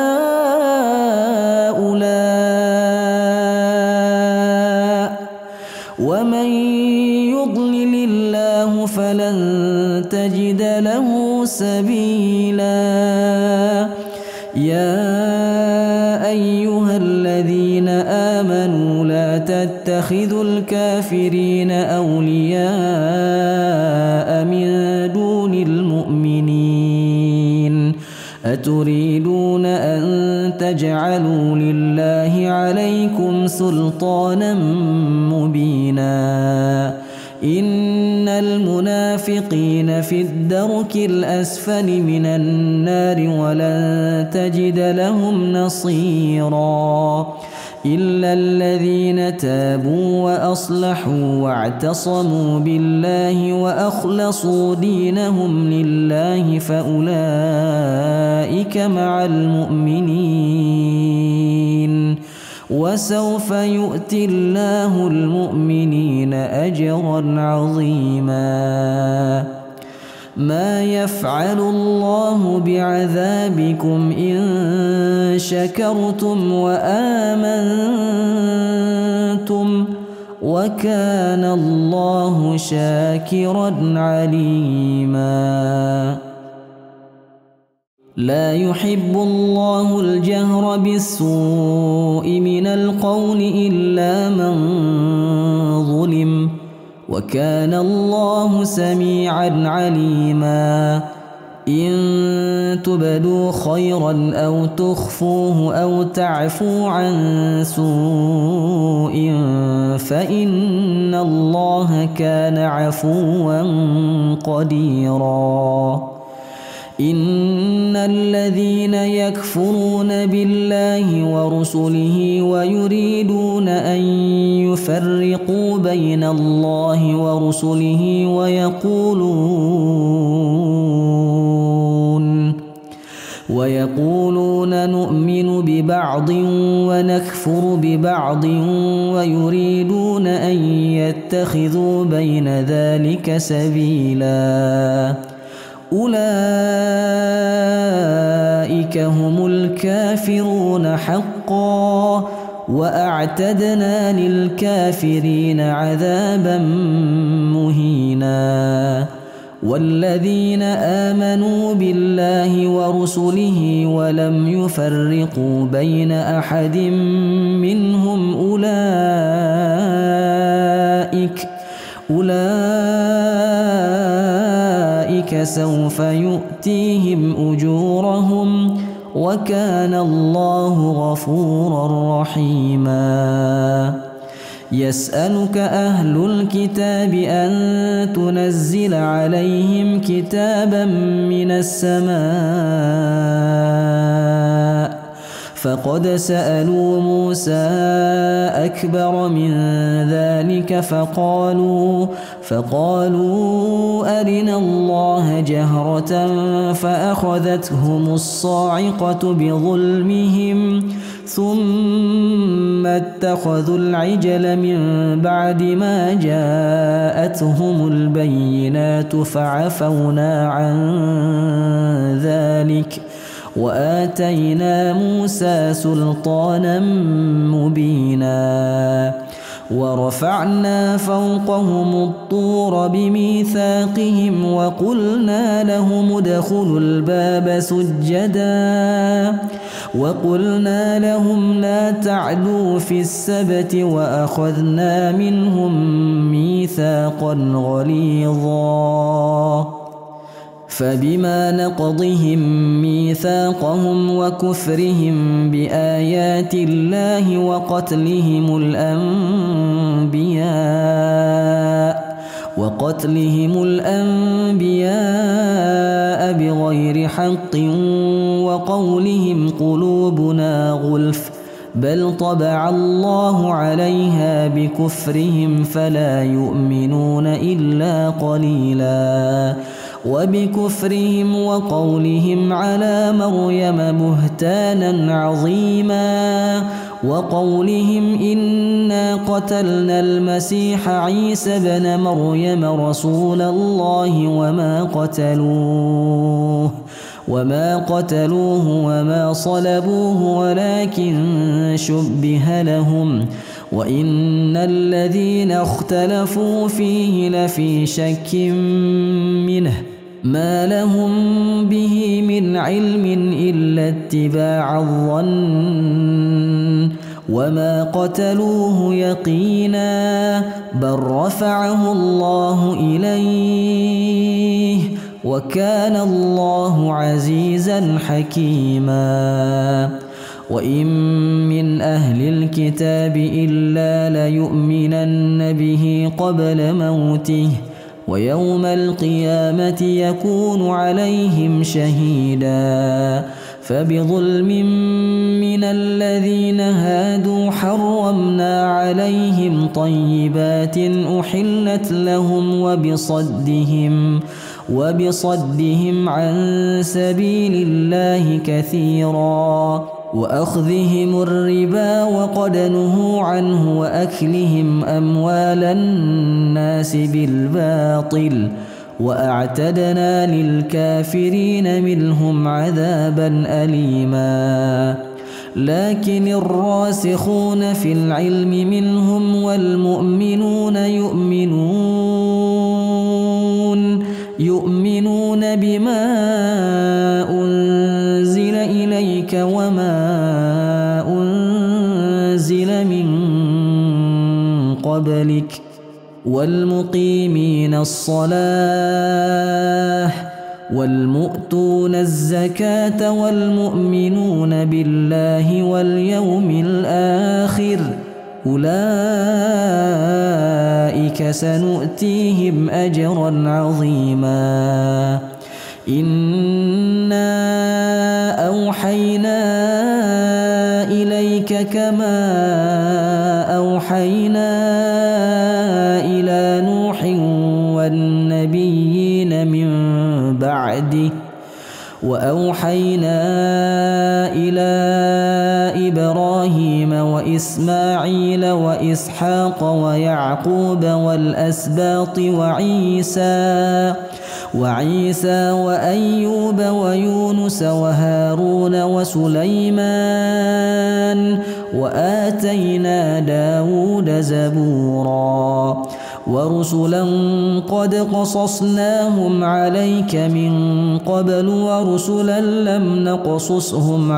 هؤلاء ومن يضلل الله فلن تجد له سبيلا يا أيها الذين آمنوا لا تتخذوا الكافرين أولياء من دون المؤمنين أتريدون أن تجعلوا لله عليكم سلطانا مبينا إن المنافقين في الدرك الأسفل من النار ولن تجد لهم نصيرا إلا الذين تابوا وأصلحوا واعتصموا بالله وأخلصوا دينهم لله فأولئك مع المؤمنين وسوف يؤتي الله المؤمنين أجرا عظيما ما يفعل الله بعذابكم إن شكرتم وآمنتم وكان الله شاكرا عليما لا يحب الله الجهر بالسوء من القول إلا من ظلم وكان الله سميعا عليما إن تبدوا خيرا أو تخفوه أو تعفوا عن سوء فإن الله كان عفوا قديرا إن الذين يكفرون بالله ورسله ويريدون أن يفرقوا بين الله ورسله ويقولون نؤمن ببعض ونكفر ببعض ويريدون أن يتخذوا بين ذلك سبيلا أولئك هم الكافرون حقا وأعتدنا للكافرين عذابا مهينا والذين آمنوا بالله ورسله ولم يفرقوا بين أحد منهم أولئك سوف يؤتيهم أجورهم وكان الله غفورا رحيما يسألك أهل الكتاب أن تنزل عليهم كتابا من السماء فقد سألوا موسى أكبر من ذلك فقالوا أرنا الله جهرة فأخذتهم الصاعقة بظلمهم ثم اتخذوا العجل من بعد ما جاءتهم البينات فعفونا عن ذلك وآتينا موسى سلطانا مبينا ورفعنا فوقهم الطور بميثاقهم وقلنا لهم ادخلوا الباب سجدا وقلنا لهم لا تعدوا في السبت وأخذنا منهم ميثاقا غليظا فبما نقضهم ميثاقهم وكفرهم بآيات الله وقتلهم الأنبياء بغير حق وقولهم قلوبنا غلف بل طبع الله عليها بكفرهم فلا يؤمنون إلا قليلا وبكفرهم وقولهم على مريم بهتانا عظيما وقولهم إنا قتلنا المسيح عيسى بن مريم رسول الله وما قتلوه وما صلبوه ولكن شبه لهم وإن الذين اختلفوا فيه لفي شك منه ما لهم به من علم إلا اتباع الظن وما قتلوه يقينا بل رفعه الله إليه وكان الله عزيزا حكيما وإن من أهل الكتاب إلا ليؤمنن به قبل موته ويوم القيامة يكون عليهم شهيدا فبظلم من الذين هادوا حرمنا عليهم طيبات أحلت لهم وبصدهم عن سبيل الله كثيرا وأخذهم الربا وقد نهوا عنه وأكلهم أموال الناس بالباطل وأعتدنا للكافرين منهم عذابا أليما لكن الراسخون في العلم منهم والمؤمنون يؤمنون بما أنزل قبلك والمقيمين الصلاة والمؤتون الزكاة والمؤمنون بالله واليوم الآخر أولئك سنؤتيهم أجرا عظيما. إنا أوحينا إليك كما أوحينا إلى نوح والنبيين من بعده وأوحينا إلى إبراهيم وإسماعيل وإسحاق ويعقوب والأسباط وعيسى وأيوب ويونس وهارون وسليمان وآتينا داود زبورا ورسلا قد قصصناهم عليك من قبل ورسلا لم نقصصهم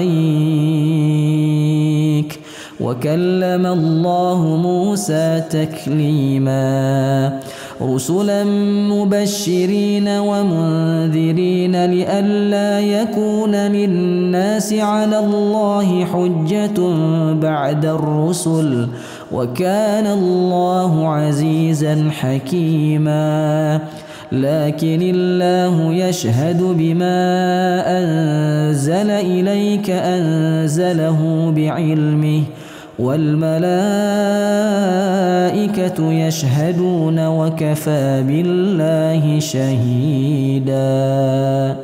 عليك وكلم الله موسى تكليما. رسلا مبشرين ومنذرين لئلا يكون للناس على الله حجة بعد الرسل وكان الله عزيزا حكيما. لكن الله يشهد بما أنزل إليك أنزله بعلمه والملائكة يشهدون وكفى بالله شهيدا.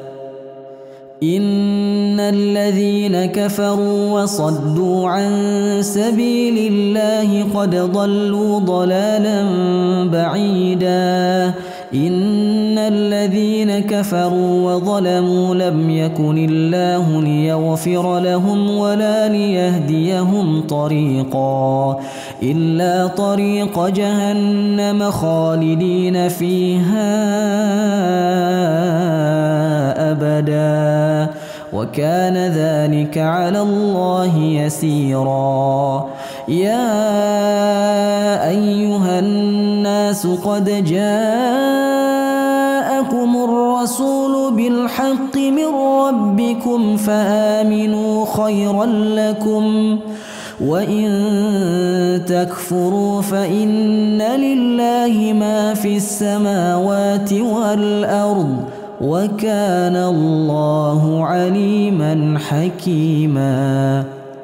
إن الذين كفروا وصدوا عن سبيل الله قد ضلوا ضلالا بعيدا. إن الذين كفروا وظلموا لم يكن الله ليغفر لهم ولا ليهديهم طريقا إلا طريق جهنم خالدين فيها أبدا وكان ذلك على الله يسيرا. يا أيها الناس قد جاءكم الرسول بالحق من ربكم فآمنوا خيرا لكم وإن تكفروا فإن لله ما في السماوات والأرض وكان الله عليما حكيما.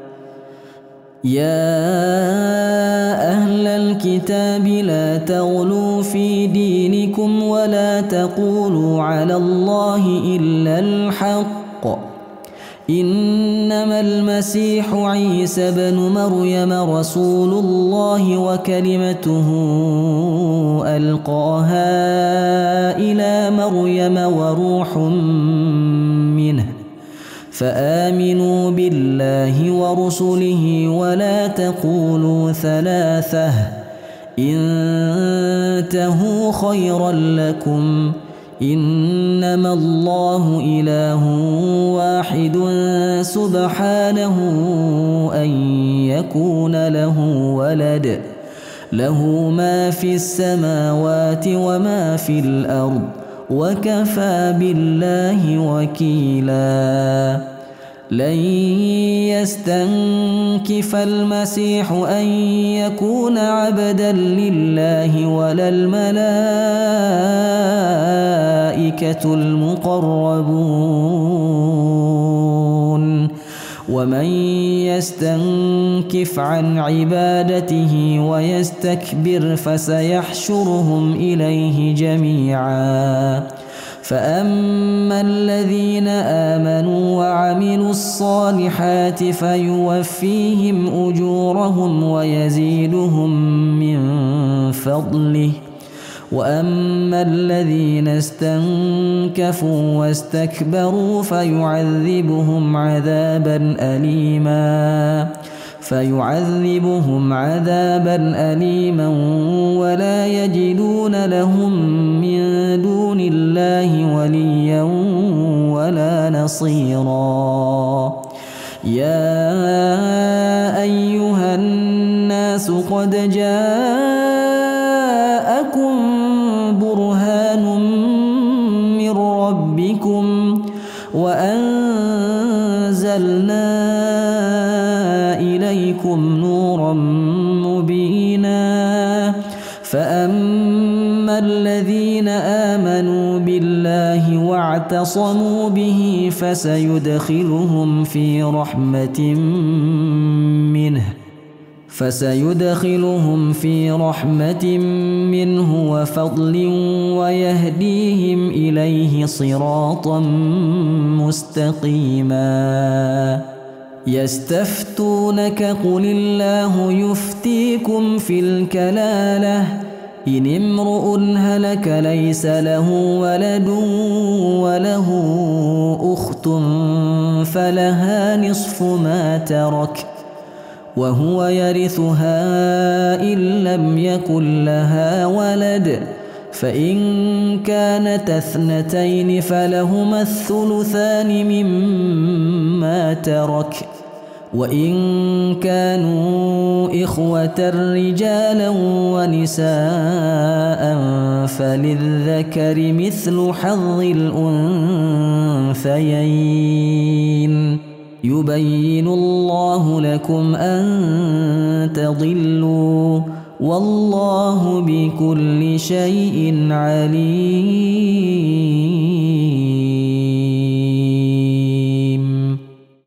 يا أهل الكتاب لا تغلوا في دينكم ولا تقولوا على الله إلا الحق. إنما المسيح عيسى بن مريم رسول الله وكلمته ألقاها إلى مريم وروح منه فآمنوا بالله ورسله ولا تقولوا ثلاثة انتهوا خيرا لكم إنما الله إله واحد سبحانه أن يكون له ولد له ما في السماوات وما في الأرض وكفى بالله وكيلا. لن يستنكف المسيح أن يكون عبدا لله ولا الملائكة المقربون ومن يستنكف عن عبادته ويستكبر فسيحشرهم إليه جميعا. فأما الذين آمنوا وعملوا الصالحات فيوفيهم أجورهم ويزيدهم من فضله وأما الذين استنكفوا واستكبروا فيعذبهم عذابا أليما ولا يجدون لهم من دون الله وليا ولا نصيرا. يا أيها الناس الناس قد جاءكم برهان من ربكم وأنزلنا إليكم نورا مبينا فأما الذين آمنوا بالله واعتصموا به فسيدخلهم في رحمة منه وفضل ويهديهم إليه صراطا مستقيما يستفتونك قل الله يفتيكم في الكلالة إن امرؤ هلك ليس له ولد وله أخت فلها نصف ما ترك وهو يرثها إن لم يكن لها ولد فإن كانت اثنتين فلهما الثلثان مما ترك وإن كانوا إخوة رجالا ونساء فللذكر مثل حظ الأنثيين يبين الله لكم أن تضلوا والله بكل شيء عليم.